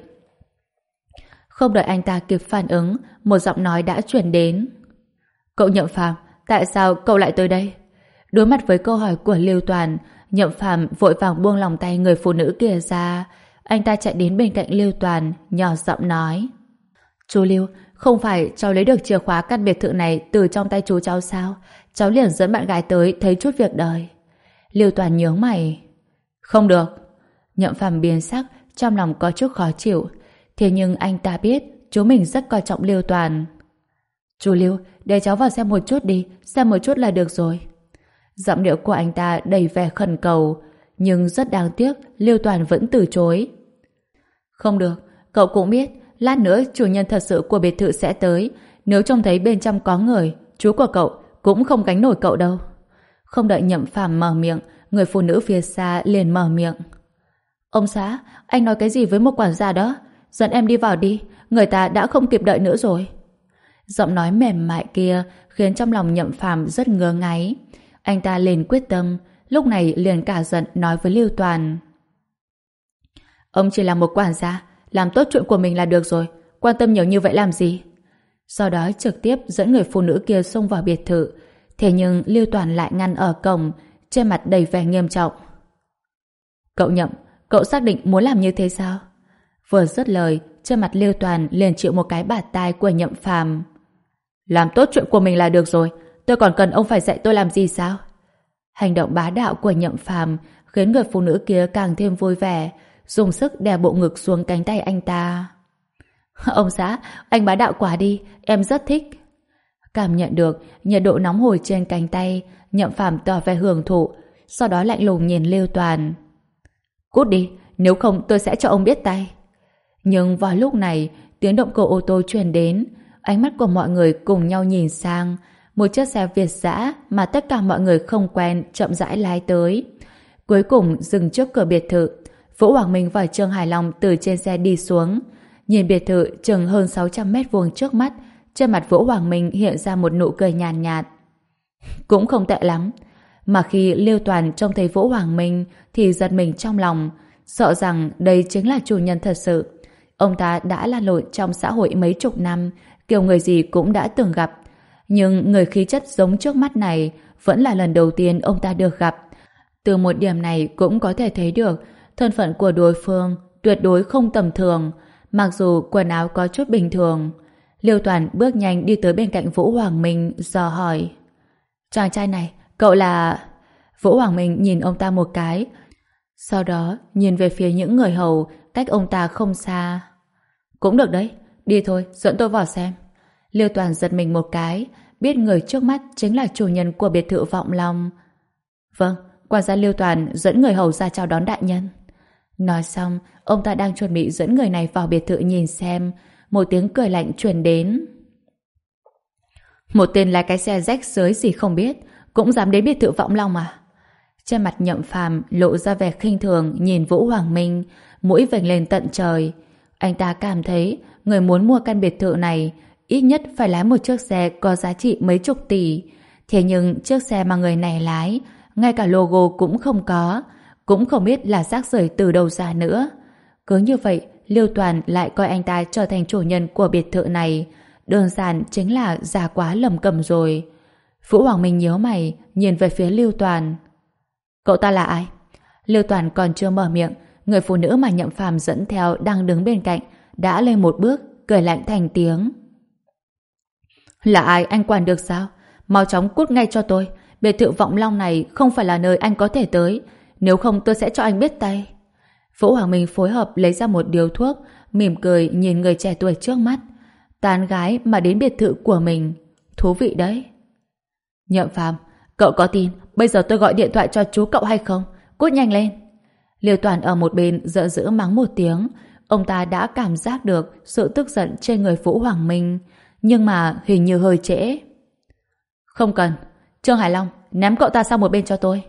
Không đợi anh ta kịp phản ứng, một giọng nói đã truyền đến. Cậu Nhậm Phàm, tại sao cậu lại tới đây? Đối mặt với câu hỏi của Lưu Toàn, Nhậm Phàm vội vàng buông lòng tay người phụ nữ kia ra. Anh ta chạy đến bên cạnh Lưu Toàn, nhỏ giọng nói. Chú Lưu, không phải cháu lấy được chìa khóa căn biệt thự này từ trong tay chú cháu sao? Cháu liền dẫn bạn gái tới thấy chút việc đời. Lưu Toàn nhướng mày. Không được. Nhậm Phàm biến sắc, trong lòng có chút khó chịu. Thế nhưng anh ta biết chú mình rất coi trọng Lưu Toàn. Chú Lưu, để cháu vào xem một chút đi, xem một chút là được rồi. Giọng điệu của anh ta đầy vẻ khẩn cầu, nhưng rất đáng tiếc Lưu Toàn vẫn từ chối. Không được, cậu cũng biết lát nữa chủ nhân thật sự của biệt thự sẽ tới, nếu trông thấy bên trong có người, chú của cậu cũng không gánh nổi cậu đâu. Không đợi Nhậm Phàm mở miệng, người phụ nữ phía xa liền mở miệng. Ông xã, anh nói cái gì với một quản gia đó? Dẫn em đi vào đi, người ta đã không kịp đợi nữa rồi. Giọng nói mềm mại kia khiến trong lòng Nhậm Phàm rất ngứa ngáy. Anh ta liền quyết tâm, lúc này liền cả giận nói với Lưu Toàn. Ông chỉ là một quản gia, làm tốt chuyện của mình là được rồi, quan tâm nhiều như vậy làm gì? Sau đó trực tiếp dẫn người phụ nữ kia xông vào biệt thự. Thế nhưng Lưu Toàn lại ngăn ở cổng, trên mặt đầy vẻ nghiêm trọng. Cậu Nhậm, cậu xác định muốn làm như thế sao? Vừa dứt lời, trên mặt Lưu Toàn liền chịu một cái bạt tai của Nhậm Phàm. Làm tốt chuyện của mình là được rồi, tôi còn cần ông phải dạy tôi làm gì sao? Hành động bá đạo của Nhậm Phàm khiến người phụ nữ kia càng thêm vui vẻ, dùng sức đè bộ ngực xuống cánh tay anh ta. Ông xã, anh bá đạo quá đi, em rất thích. Cảm nhận được nhiệt độ nóng hổi trên cánh tay, Nhậm Phàm tỏ vẻ hưởng thụ, sau đó lạnh lùng nhìn Lưu Toàn. Cút đi, nếu không tôi sẽ cho ông biết tay. Nhưng vào lúc này, tiếng động cơ ô tô truyền đến, ánh mắt của mọi người cùng nhau nhìn sang. Một chiếc xe Việt dã mà tất cả mọi người không quen chậm rãi lái tới. Cuối cùng dừng trước cửa biệt thự. Vũ Hoàng Minh và Trương Hải Long từ trên xe đi xuống. Nhìn biệt thự chừng hơn sáu trăm mét vuông trước mắt, trên mặt Vũ Hoàng Minh hiện ra một nụ cười nhàn nhạt, nhạt. Cũng không tệ lắm. Mà khi Lưu Toàn trông thấy Vũ Hoàng Minh thì giật mình trong lòng, sợ rằng đây chính là chủ nhân thật sự. Ông ta đã lan lộn trong xã hội mấy chục năm, kiểu người gì cũng đã từng gặp. Nhưng người khí chất giống trước mắt này vẫn là lần đầu tiên ông ta được gặp. Từ một điểm này cũng có thể thấy được thân phận của đối phương tuyệt đối không tầm thường, mặc dù quần áo có chút bình thường. Liêu Toàn bước nhanh đi tới bên cạnh Vũ Hoàng Minh, dò hỏi. Chàng trai này, cậu là... Vũ Hoàng Minh nhìn ông ta một cái, sau đó nhìn về phía những người hầu cách ông ta không xa. Cũng được đấy, đi thôi, dẫn tôi vào xem. Liêu Toàn giật mình một cái, biết người trước mắt chính là chủ nhân của biệt thự Vọng Long. Vâng, quản gia Liêu Toàn dẫn người hầu ra chào đón đại nhân. Nói xong, ông ta đang chuẩn bị dẫn người này vào biệt thự nhìn xem, một tiếng cười lạnh truyền đến. Một tên lái cái xe rách rưới gì không biết, cũng dám đến biệt thự Vọng Long à? Trên mặt Nhậm Phàm lộ ra vẻ khinh thường nhìn Vũ Hoàng Minh, mũi vểnh lên tận trời. Anh ta cảm thấy người muốn mua căn biệt thự này ít nhất phải lái một chiếc xe có giá trị mấy chục tỷ. Thế nhưng chiếc xe mà người này lái, ngay cả logo cũng không có, cũng không biết là rác rưởi từ đâu ra nữa. Cứ như vậy, Liêu Toàn lại coi anh ta trở thành chủ nhân của biệt thự này. Đơn giản chính là già quá lầm cầm rồi. Vũ Hoàng Minh nhíu mày, nhìn về phía Liêu Toàn. Cậu ta là ai? Liêu Toàn còn chưa mở miệng, người phụ nữ mà Nhậm Phàm dẫn theo đang đứng bên cạnh đã lên một bước, cười lạnh thành tiếng. Là ai anh quản được sao? Mau chóng cút ngay cho tôi. Biệt thự Vọng Long này không phải là nơi anh có thể tới. Nếu không tôi sẽ cho anh biết tay. Vũ Hoàng Minh phối hợp lấy ra một điếu thuốc, mỉm cười nhìn người trẻ tuổi trước mắt. Tán gái mà đến biệt thự của mình. Thú vị đấy. Nhậm Phàm, cậu có tin bây giờ tôi gọi điện thoại cho chú cậu hay không? Cút nhanh lên. Liêu Toàn ở một bên giận dữ mắng một tiếng. Ông ta đã cảm giác được sự tức giận trên người Vũ Hoàng Minh, nhưng mà hình như hơi trễ. Không cần. Trương Hải Long, ném cậu ta sang một bên cho tôi.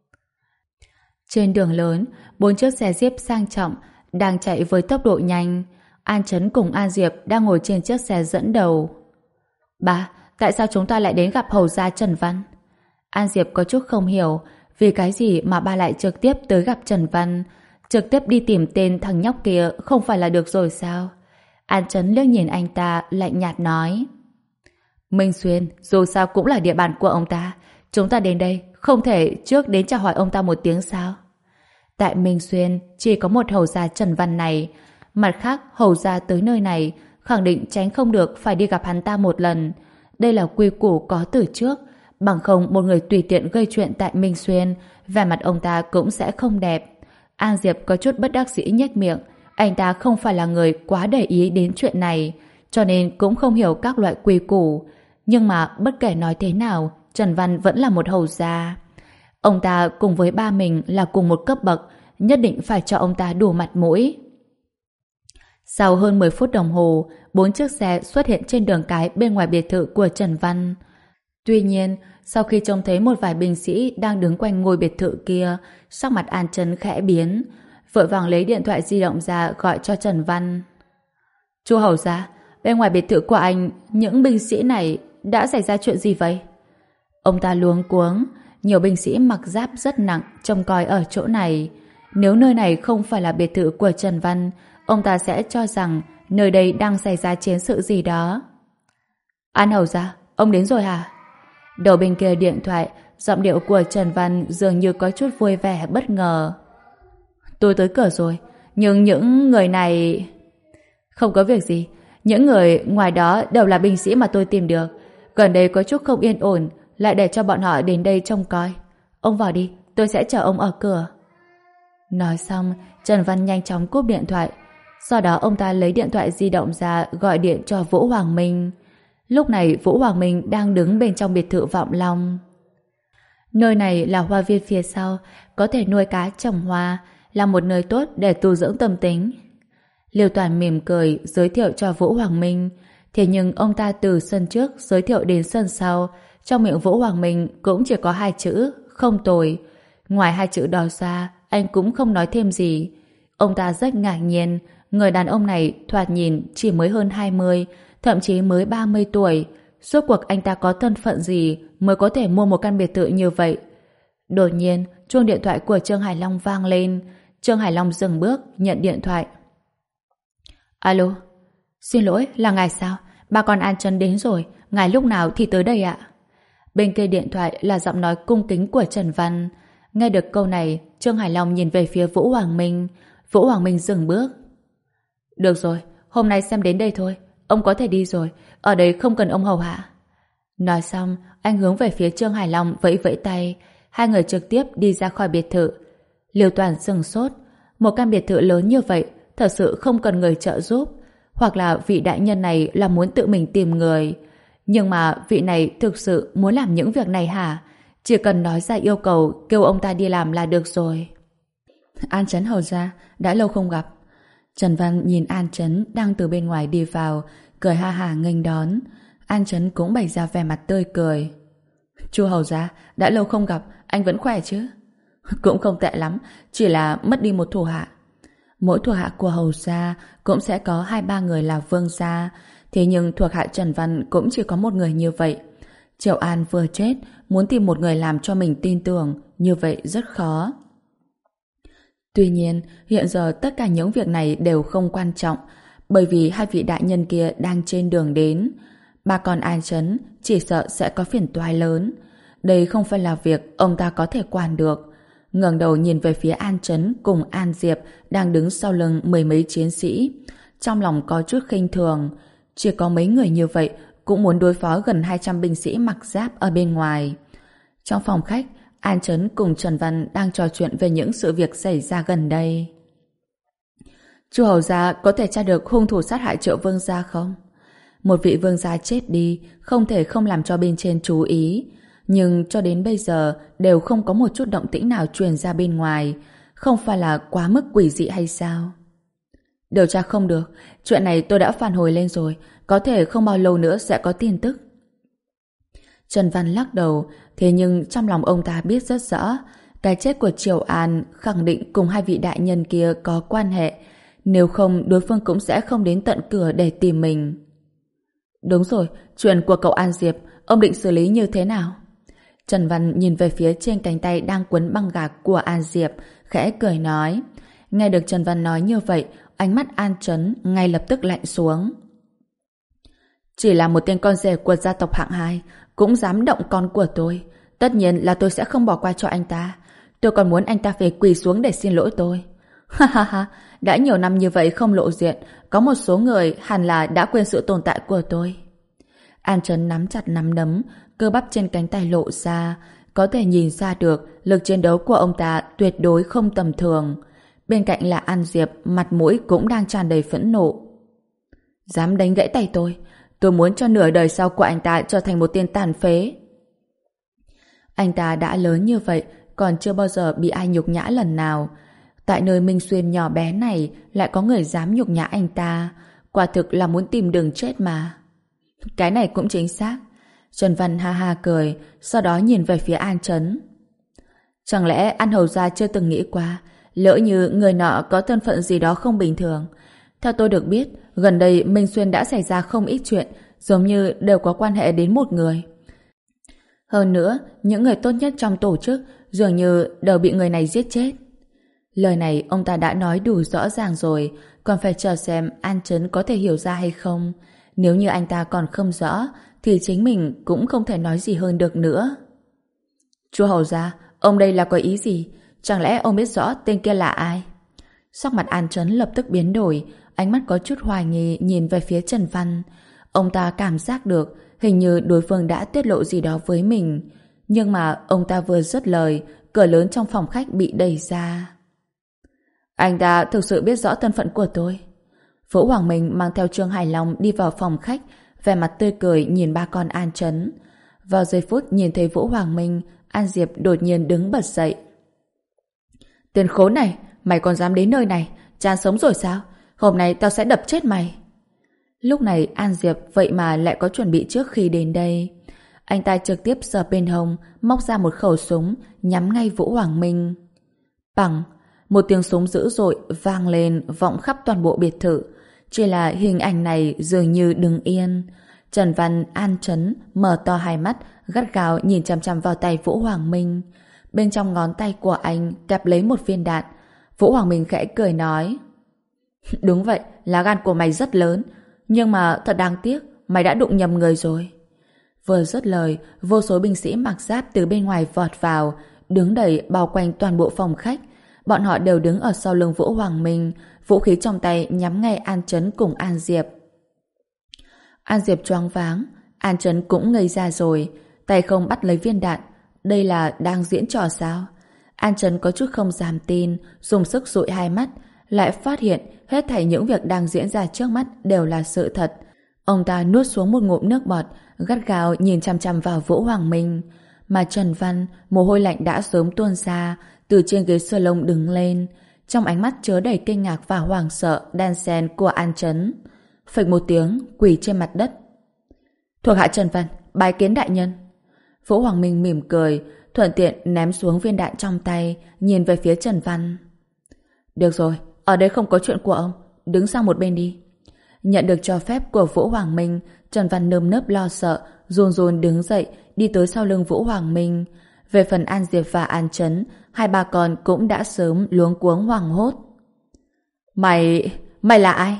Trên đường lớn, bốn chiếc xe Jeep sang trọng đang chạy với tốc độ nhanh. An Trấn cùng An Diệp đang ngồi trên chiếc xe dẫn đầu. Ba, tại sao chúng ta lại đến gặp hầu gia Trần Văn? An Diệp có chút không hiểu vì cái gì mà ba lại trực tiếp tới gặp Trần Văn. Trực tiếp đi tìm tên thằng nhóc kia không phải là được rồi sao? An Trấn liếc nhìn anh ta lạnh nhạt nói. Minh Xuyên dù sao cũng là địa bàn của ông ta. Chúng ta đến đây không thể trước đến chào hỏi ông ta một tiếng sao? Tại Minh Xuyên chỉ có một hầu gia Trần Văn này. Mặt khác hầu gia tới nơi này khẳng định tránh không được phải đi gặp hắn ta một lần. Đây là quy củ có từ trước. Bằng không một người tùy tiện gây chuyện tại Minh Xuyên, vẻ mặt ông ta cũng sẽ không đẹp. An Diệp có chút bất đắc dĩ nhếch miệng. Anh ta không phải là người quá để ý đến chuyện này, cho nên cũng không hiểu các loại quy củ. Nhưng mà bất kể nói thế nào, Trần Văn vẫn là một hầu gia. Ông ta cùng với ba mình là cùng một cấp bậc, nhất định phải cho ông ta đủ mặt mũi. Sau hơn mười phút đồng hồ, bốn chiếc xe xuất hiện trên đường cái bên ngoài biệt thự của Trần Văn. Tuy nhiên, sau khi trông thấy một vài binh sĩ đang đứng quanh ngôi biệt thự kia, sắc mặt An Trấn khẽ biến, vội vàng lấy điện thoại di động ra gọi cho Trần Văn. Chu hầu gia, bên ngoài biệt thự của anh, những binh sĩ này đã xảy ra chuyện gì vậy? Ông ta luống cuống, nhiều binh sĩ mặc giáp rất nặng trông coi ở chỗ này. Nếu nơi này không phải là biệt thự của Trần Văn, ông ta sẽ cho rằng nơi đây đang xảy ra chiến sự gì đó. An hầu gia, ông đến rồi hả? Đầu bên kia điện thoại, giọng điệu của Trần Văn dường như có chút vui vẻ bất ngờ. Tôi tới cửa rồi, nhưng những người này... Không có việc gì, những người ngoài đó đều là binh sĩ mà tôi tìm được. Gần đây có chút không yên ổn, lại để cho bọn họ đến đây trông coi. Ông vào đi, tôi sẽ chờ ông ở cửa. Nói xong, Trần Văn nhanh chóng cúp điện thoại. Sau đó ông ta lấy điện thoại di động ra gọi điện cho Vũ Hoàng Minh. Lúc này Vũ Hoàng Minh đang đứng bên trong biệt thự Vọng Long. Nơi này là hoa viên phía sau, có thể nuôi cá trồng hoa, là một nơi tốt để tu dưỡng tâm tính. Liêu Toàn mỉm cười giới thiệu cho Vũ Hoàng Minh. Thế nhưng ông ta từ sân trước giới thiệu đến sân sau, trong miệng Vũ Hoàng Minh cũng chỉ có hai chữ không tồi. Ngoài hai chữ đó ra, anh cũng không nói thêm gì. Ông ta rất ngạc nhiên, người đàn ông này thoạt nhìn chỉ mới hơn hai mươi, thậm chí mới ba mươi tuổi. Suốt cuộc anh ta có thân phận gì mới có thể mua một căn biệt thự như vậy? Đột nhiên, chuông điện thoại của Trương Hải Long vang lên. Trương Hải Long dừng bước, nhận điện thoại. Alo, xin lỗi, là ngài sao? Ba con An Trấn đến rồi, ngài lúc nào thì tới đây ạ? Bên kia điện thoại là giọng nói cung kính của Trần Văn. Nghe được câu này, Trương Hải Long nhìn về phía Vũ Hoàng Minh. Vũ Hoàng Minh dừng bước. Được rồi, hôm nay xem đến đây thôi. Ông có thể đi rồi, ở đây không cần ông hầu hạ. Nói xong, anh hướng về phía Trương Hải Long vẫy vẫy tay. Hai người trực tiếp đi ra khỏi biệt thự. Liêu Toàn sững sốt. Một căn biệt thự lớn như vậy, thật sự không cần người trợ giúp. Hoặc là vị đại nhân này là muốn tự mình tìm người. Nhưng mà vị này thực sự muốn làm những việc này hả? Chỉ cần nói ra yêu cầu kêu ông ta đi làm là được rồi. An Chấn hầu ra, đã lâu không gặp. Trần Văn nhìn An Chấn đang từ bên ngoài đi vào, cười ha hả nghênh đón. An Chấn cũng bày ra vẻ mặt tươi cười. Chu hầu ra, đã lâu không gặp, anh vẫn khỏe chứ? Cũng không tệ lắm, chỉ là mất đi một thủ hạ. Mỗi thuộc hạ của hầu gia cũng sẽ có hai ba người là vương gia, thế nhưng thuộc hạ Trần Văn cũng chỉ có một người như vậy. Triệu An vừa chết, muốn tìm một người làm cho mình tin tưởng, như vậy rất khó. Tuy nhiên, hiện giờ tất cả những việc này đều không quan trọng, bởi vì hai vị đại nhân kia đang trên đường đến. Bà con An Chấn chỉ sợ sẽ có phiền toái lớn. Đây không phải là việc ông ta có thể quản được. Ngẩng đầu nhìn về phía An Chấn cùng An Diệp đang đứng sau lưng mười mấy chiến sĩ. Trong lòng có chút khinh thường. Chỉ có mấy người như vậy cũng muốn đối phó gần hai trăm binh sĩ mặc giáp ở bên ngoài. Trong phòng khách, An Chấn cùng Trần Văn đang trò chuyện về những sự việc xảy ra gần đây. Chu hầu gia có thể tra được hung thủ sát hại Triệu vương gia không? Một vị vương gia chết đi, không thể không làm cho bên trên chú ý. Nhưng cho đến bây giờ đều không có một chút động tĩnh nào truyền ra bên ngoài. Không phải là quá mức quỷ dị hay sao? Điều tra không được. Chuyện này tôi đã phản hồi lên rồi. Có thể không bao lâu nữa sẽ có tin tức. Trần Văn lắc đầu. Thế nhưng trong lòng ông ta biết rất rõ, cái chết của Triều An khẳng định cùng hai vị đại nhân kia có quan hệ. Nếu không, đối phương cũng sẽ không đến tận cửa để tìm mình. Đúng rồi, chuyện của cậu An Diệp, ông định xử lý như thế nào? Trần Văn nhìn về phía trên cánh tay đang quấn băng gạc của An Diệp, khẽ cười nói. Nghe được Trần Văn nói như vậy, ánh mắt An Chấn ngay lập tức lạnh xuống. Chỉ là một tên con rể của gia tộc hạng hai, cũng dám động con của tôi. Tất nhiên là tôi sẽ không bỏ qua cho anh ta. Tôi còn muốn anh ta phải quỳ xuống để xin lỗi tôi. Ha ha ha, đã nhiều năm như vậy không lộ diện, có một số người hẳn là đã quên sự tồn tại của tôi. An Chấn nắm chặt nắm đấm, cơ bắp trên cánh tay lộ ra, có thể nhìn ra được lực chiến đấu của ông ta tuyệt đối không tầm thường. Bên cạnh là An Diệp, mặt mũi cũng đang tràn đầy phẫn nộ. Dám đánh gãy tay tôi, tôi muốn cho nửa đời sau của anh ta trở thành một tên tàn phế. Anh ta đã lớn như vậy, còn chưa bao giờ bị ai nhục nhã lần nào. Tại nơi Minh Xuyên nhỏ bé này lại có người dám nhục nhã anh ta, quả thực là muốn tìm đường chết mà. Cái này cũng chính xác. Trần Văn ha ha cười, sau đó nhìn về phía An Chấn. Chẳng lẽ An hầu gia chưa từng nghĩ qua, lỡ như người nọ có thân phận gì đó không bình thường? Theo tôi được biết, gần đây Minh Xuyên đã xảy ra không ít chuyện, giống như đều có quan hệ đến một người. Hơn nữa, những người tốt nhất trong tổ chức dường như đều bị người này giết chết. Lời này ông ta đã nói đủ rõ ràng rồi, còn phải chờ xem An Chấn có thể hiểu ra hay không. Nếu như anh ta còn không rõ, thì chính mình cũng không thể nói gì hơn được nữa. Chú hầu gia, ông đây là có ý gì? Chẳng lẽ ông biết rõ tên kia là ai? Sắc mặt An Chấn lập tức biến đổi, ánh mắt có chút hoài nghi nhìn về phía Trần Văn. Ông ta cảm giác được hình như đối phương đã tiết lộ gì đó với mình. Nhưng mà ông ta vừa dứt lời, cửa lớn trong phòng khách bị đẩy ra. Anh ta thực sự biết rõ thân phận của tôi. Vũ Hoàng Minh mang theo Trương Hải Long đi vào phòng khách, vẻ mặt tươi cười nhìn ba con An Chấn. Vào giây phút nhìn thấy Vũ Hoàng Minh, An Diệp đột nhiên đứng bật dậy. Tên khốn này, mày còn dám đến nơi này, chán sống rồi sao? Hôm nay tao sẽ đập chết mày. Lúc này An Diệp vậy mà lại có chuẩn bị trước khi đến đây. Anh ta trực tiếp sờ bên hông, móc ra một khẩu súng, nhắm ngay Vũ Hoàng Minh. Bằng, một tiếng súng dữ dội vang lên vọng khắp toàn bộ biệt thự. Chỉ là hình ảnh này dường như đứng yên. Trần Văn An Chấn mở to hai mắt, gắt gao nhìn chằm chằm vào tay Vũ Hoàng Minh. Bên trong ngón tay của anh kẹp lấy một viên đạn. Vũ Hoàng Minh khẽ cười nói: Đúng vậy, lá gan của mày rất lớn, nhưng mà thật đáng tiếc, mày đã đụng nhầm người rồi. Vừa dứt lời, vô số binh sĩ mặc giáp từ bên ngoài vọt vào, đứng đầy bao quanh toàn bộ phòng khách. Bọn họ đều đứng ở sau lưng Vũ Hoàng Minh, vũ khí trong tay nhắm ngay An Chấn cùng An Diệp. An Diệp choáng váng, An Chấn cũng ngây ra rồi, tay không bắt lấy viên đạn. Đây là đang diễn trò sao? An Chấn có chút không dám tin, dùng sức dụi hai mắt, lại phát hiện hết thảy những việc đang diễn ra trước mắt đều là sự thật. Ông ta nuốt xuống một ngụm nước bọt, gắt gao nhìn chằm chằm vào Vũ Hoàng Minh. Mà Trần Văn, mồ hôi lạnh đã sớm tuôn ra, từ trên ghế salon đứng lên, trong ánh mắt chứa đầy kinh ngạc và hoảng sợ đan xen của An Chấn. Phịch một tiếng, quỳ trên mặt đất. Thuộc hạ Trần Văn, bái kiến đại nhân. Vũ Hoàng Minh mỉm cười, thuận tiện ném xuống viên đạn trong tay, nhìn về phía Trần Văn. Được rồi, ở đây không có chuyện của ông, đứng sang một bên đi. Nhận được cho phép của Vũ Hoàng Minh, Trần Văn nơm nớp lo sợ, run run đứng dậy, đi tới sau lưng Vũ Hoàng Minh. Về phần An Diệp và An Chấn, hai bà con cũng đã sớm luống cuống hoảng hốt. Mày... mày là ai?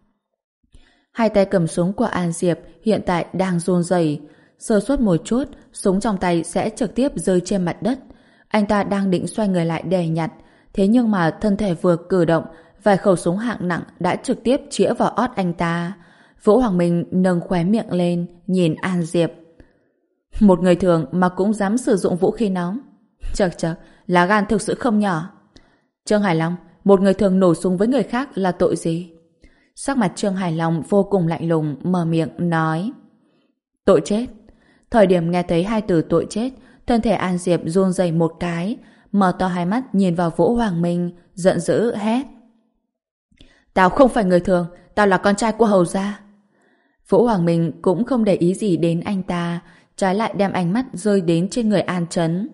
Hai tay cầm súng của An Diệp hiện tại đang run rẩy, sơ suất một chút, súng trong tay sẽ trực tiếp rơi trên mặt đất. Anh ta đang định xoay người lại để nhặt, thế nhưng mà thân thể vừa cử động, vài khẩu súng hạng nặng đã trực tiếp chĩa vào ót anh ta. Vũ Hoàng Minh nâng khóe miệng lên, nhìn An Diệp. Một người thường mà cũng dám sử dụng vũ khí nóng. Chật chật, lá gan thực sự không nhỏ. Trương Hải Long, một người thường nổ súng với người khác là tội gì? Sắc mặt Trương Hải Long vô cùng lạnh lùng, mở miệng nói. Tội chết. Thời điểm nghe thấy hai từ tội chết, thân thể An Diệp run rẩy một cái, mở to hai mắt nhìn vào Vũ Hoàng Minh, giận dữ hét. Tao không phải người thường, tao là con trai của hầu gia. Vũ Hoàng Minh cũng không để ý gì đến anh ta, trái lại đem ánh mắt rơi đến trên người An Chấn.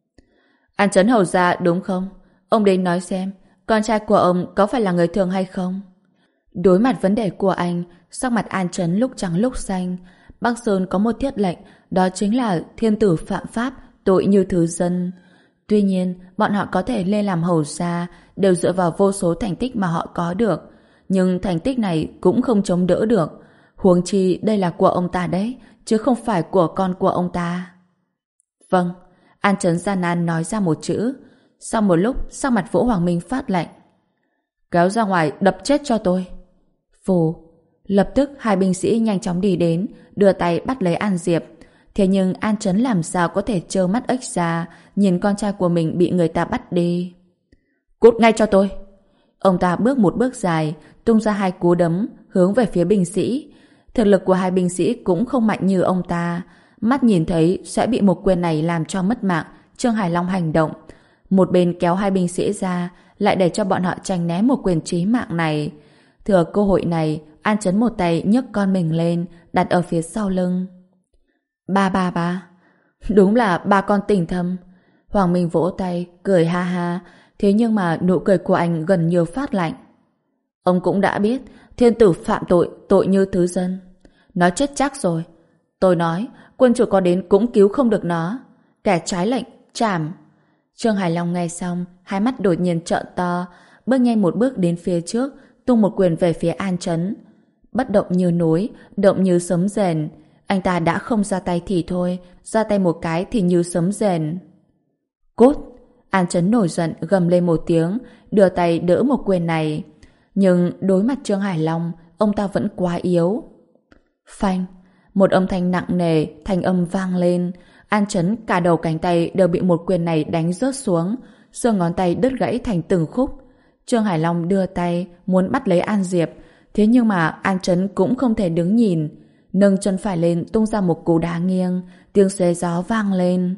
An Chấn hầu gia đúng không? Ông đến nói xem, con trai của ông có phải là người thường hay không? Đối mặt vấn đề của anh, sắc mặt An Chấn lúc trắng lúc xanh. Bắc Sơn có một thiết lệnh, đó chính là thiên tử phạm pháp, tội như thứ dân. Tuy nhiên, bọn họ có thể lên làm hầu gia đều dựa vào vô số thành tích mà họ có được. Nhưng thành tích này cũng không chống đỡ được. Huống chi đây là của ông ta đấy, chứ không phải của con của ông ta. Vâng, An Chấn gian nan nói ra một chữ. Sau một lúc, sắc mặt Vũ Hoàng Minh phát lạnh. Kéo ra ngoài đập chết cho tôi. Phù. Lập tức hai binh sĩ nhanh chóng đi đến, đưa tay bắt lấy An Diệp. Thế nhưng An Chấn làm sao có thể trơ mắt ếch ra, nhìn con trai của mình bị người ta bắt đi. Cút ngay cho tôi. Ông ta bước một bước dài, tung ra hai cú đấm, hướng về phía binh sĩ. Thực lực của hai binh sĩ cũng không mạnh như ông ta. Mắt nhìn thấy sẽ bị một quyền này làm cho mất mạng, Trương Hải Long hành động. Một bên kéo hai binh sĩ ra, lại để cho bọn họ tránh né một quyền chí mạng này. Thừa cơ hội này, An Chấn một tay nhấc con mình lên, đặt ở phía sau lưng. Ba ba ba. Đúng là ba con tình thâm. Hoàng Minh vỗ tay, cười ha ha. Thế nhưng mà nụ cười của anh gần như phát lạnh. Ông cũng đã biết, thiên tử phạm tội, tội như thứ dân. Nó chết chắc rồi. Tôi nói, quân chủ có đến cũng cứu không được nó. Kẻ trái lệnh, chảm. Trương Hải Long nghe xong, hai mắt đột nhiên trợn to, bước nhanh một bước đến phía trước, tung một quyền về phía An Chấn. Bất động như núi, động như sấm rền. Anh ta đã không ra tay thì thôi, ra tay một cái thì như sấm rền. Cút! An Chấn nổi giận gầm lên một tiếng, đưa tay đỡ một quyền này. Nhưng đối mặt Trương Hải Long, ông ta vẫn quá yếu. Phanh! Một âm thanh nặng nề, thanh âm vang lên. An Chấn cả đầu cánh tay đều bị một quyền này đánh rớt xuống, xương ngón tay đứt gãy thành từng khúc. Trương Hải Long đưa tay muốn bắt lấy An Diệp, thế nhưng mà An Chấn cũng không thể đứng nhìn, nâng chân phải lên tung ra một cú đá nghiêng, tiếng xé gió vang lên.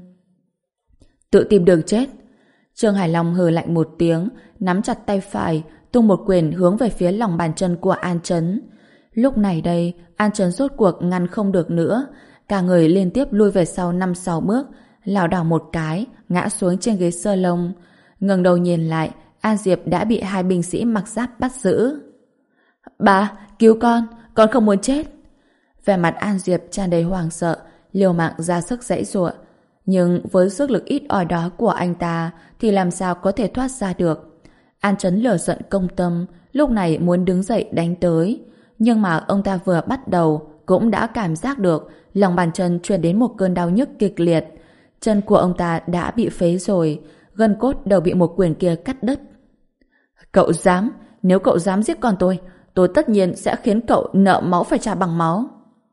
Tự tìm đường chết. Trương Hải Long hừ lạnh một tiếng, nắm chặt tay phải, tung một quyền hướng về phía lòng bàn chân của An Chấn. Lúc này đây, An Chấn rốt cuộc ngăn không được nữa, cả người liên tiếp lui về sau năm sáu bước, lảo đảo một cái, ngã xuống trên ghế sơ lông. Ngẩng đầu nhìn lại, An Diệp đã bị hai binh sĩ mặc giáp bắt giữ. Bà, cứu con, con không muốn chết. Vẻ mặt An Diệp tràn đầy hoảng sợ, liều mạng ra sức giãy giụa. Nhưng với sức lực ít ỏi đó của anh ta thì làm sao có thể thoát ra được. An Chấn lửa giận công tâm, lúc này muốn đứng dậy đánh tới. Nhưng mà ông ta vừa bắt đầu cũng đã cảm giác được lòng bàn chân truyền đến một cơn đau nhức kịch liệt. Chân của ông ta đã bị phế rồi, gân cốt đều bị một quyền kia cắt đứt. Cậu dám, Nếu cậu dám giết con tôi, tôi tất nhiên sẽ khiến cậu nợ máu phải trả bằng máu.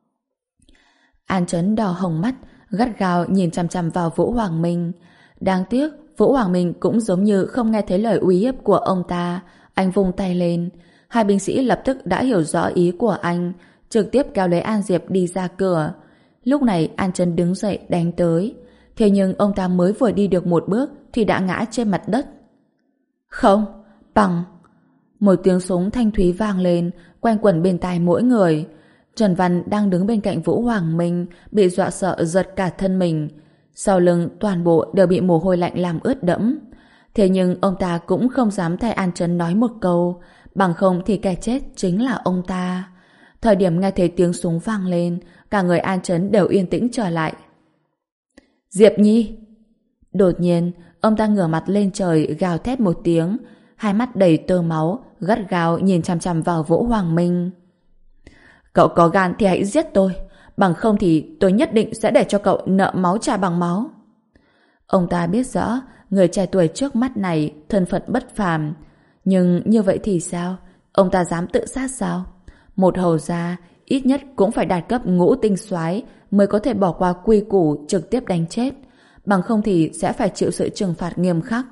An Trấn đỏ hồng mắt, gắt gao nhìn chằm chằm vào Vũ Hoàng Minh. Đáng tiếc, Vũ Hoàng Minh cũng giống như không nghe thấy lời uy hiếp của ông ta. Anh vung tay lên. Hai binh sĩ lập tức đã hiểu rõ ý của anh, trực tiếp kéo lấy An Diệp đi ra cửa. Lúc này An Trấn đứng dậy đánh tới. Thế nhưng ông ta mới vừa đi được một bước thì đã ngã trên mặt đất. Không, bằng. Một tiếng súng thanh thúy vang lên, quanh quẩn bên tai mỗi người. Trần Văn đang đứng bên cạnh Vũ Hoàng Minh, bị dọa sợ giật cả thân mình. Sau lưng toàn bộ đều bị mồ hôi lạnh làm ướt đẫm. Thế nhưng ông ta cũng không dám thay An Trấn nói một câu, bằng không thì kẻ chết chính là ông ta. Thời điểm nghe thấy tiếng súng vang lên, cả người An Trấn đều yên tĩnh trở lại. Diệp Nhi! Đột nhiên, ông ta ngửa mặt lên trời gào thét một tiếng, hai mắt đầy tơ máu, gắt gao nhìn chằm chằm vào Vũ Hoàng Minh. Cậu có gan thì hãy giết tôi, bằng không thì tôi nhất định sẽ để cho cậu nợ máu trả bằng máu. Ông ta biết rõ người trẻ tuổi trước mắt này thân phận bất phàm, nhưng như vậy thì sao? Ông ta dám tự sát sao? Một hầu gia ít nhất cũng phải đạt cấp ngũ tinh soái mới có thể bỏ qua quy củ trực tiếp đánh chết, bằng không thì sẽ phải chịu sự trừng phạt nghiêm khắc.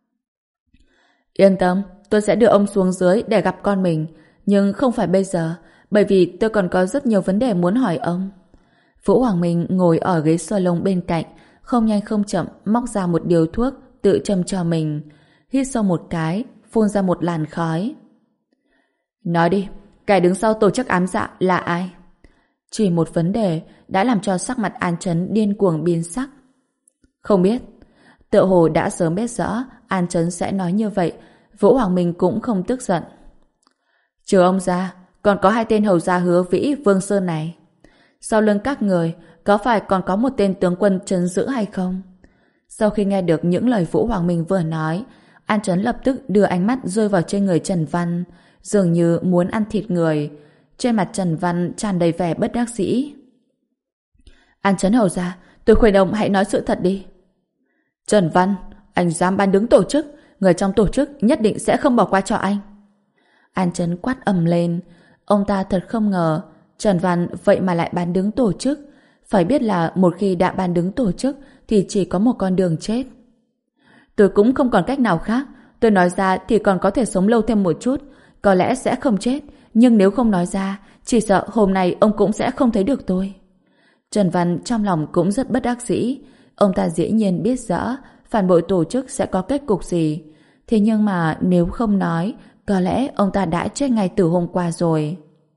Yên tâm, tôi sẽ đưa ông xuống dưới để gặp con mình, nhưng không phải bây giờ, bởi vì tôi còn có rất nhiều vấn đề muốn hỏi ông. Vũ Hoàng Minh ngồi ở ghế salon bên cạnh, không nhanh không chậm móc ra một điếu thuốc tự châm cho mình, hít sâu một cái, phun ra một làn khói. Nói đi, kẻ đứng sau tổ chức ám dạ là ai? Chỉ một vấn đề đã làm cho sắc mặt An Trấn điên cuồng biến sắc. Không biết. Tựa hồ đã sớm biết rõ An Trấn sẽ nói như vậy, Vũ Hoàng Minh cũng không tức giận. Trừ ông ra, còn có hai tên hầu gia Hứa Vĩ, Vương Sơn này. Sau lưng các người, có phải còn có một tên tướng quân trấn giữ hay không? Sau khi nghe được những lời Vũ Hoàng Minh vừa nói, An Trấn lập tức đưa ánh mắt rơi vào trên người Trần Văn, dường như muốn ăn thịt người. Trên mặt Trần Văn tràn đầy vẻ bất đắc dĩ. An Trấn hầu gia, tôi khuyên ông hãy nói sự thật đi. Trần Văn, anh dám bán đứng tổ chức, người trong tổ chức nhất định sẽ không bỏ qua cho anh. An Trấn quát ầm lên. Ông ta thật không ngờ Trần Văn vậy mà lại bán đứng tổ chức. Phải biết là một khi đã bán đứng tổ chức thì chỉ có một con đường chết. Tôi cũng không còn cách nào khác. Tôi nói ra thì còn có thể sống lâu thêm một chút, có lẽ sẽ không chết, nhưng nếu không nói ra, chỉ sợ hôm nay ông cũng sẽ không thấy được tôi. Trần Văn trong lòng cũng rất bất đắc dĩ. Ông ta dĩ nhiên biết rõ phản bội tổ chức sẽ có kết cục gì. Thế nhưng mà nếu không nói, có lẽ ông ta đã chết ngay từ hôm qua rồi.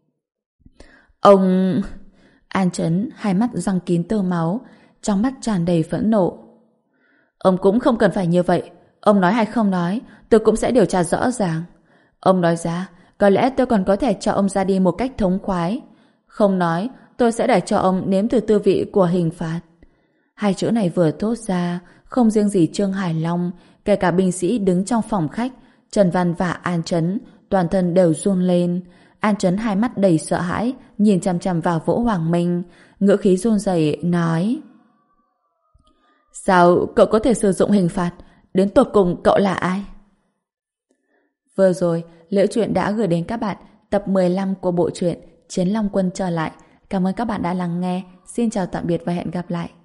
Ông... An Trấn hai mắt răng kín tơ máu, trong mắt tràn đầy phẫn nộ. Ông cũng không cần phải như vậy. Ông nói hay không nói, tôi cũng sẽ điều tra rõ ràng. Ông nói ra, có lẽ tôi còn có thể cho ông ra đi một cách thống khoái. Không nói, tôi sẽ để cho ông nếm thử tư vị của hình phạt. Hai chữ này vừa thốt ra, không riêng gì Trương Hải Long, kể cả binh sĩ đứng trong phòng khách, Trần Văn và An Trấn, toàn thân đều run lên. An Trấn hai mắt đầy sợ hãi, nhìn chằm chằm vào Vũ Hoàng Minh, ngữ khí run rẩy nói: Sao cậu có thể sử dụng hình phạt? Đến tột cùng cậu là ai? Vừa rồi, Liễu Chuyện đã gửi đến các bạn tập mười lăm của bộ truyện Chiến Long Quân trở lại. Cảm ơn các bạn đã lắng nghe. Xin chào tạm biệt và hẹn gặp lại.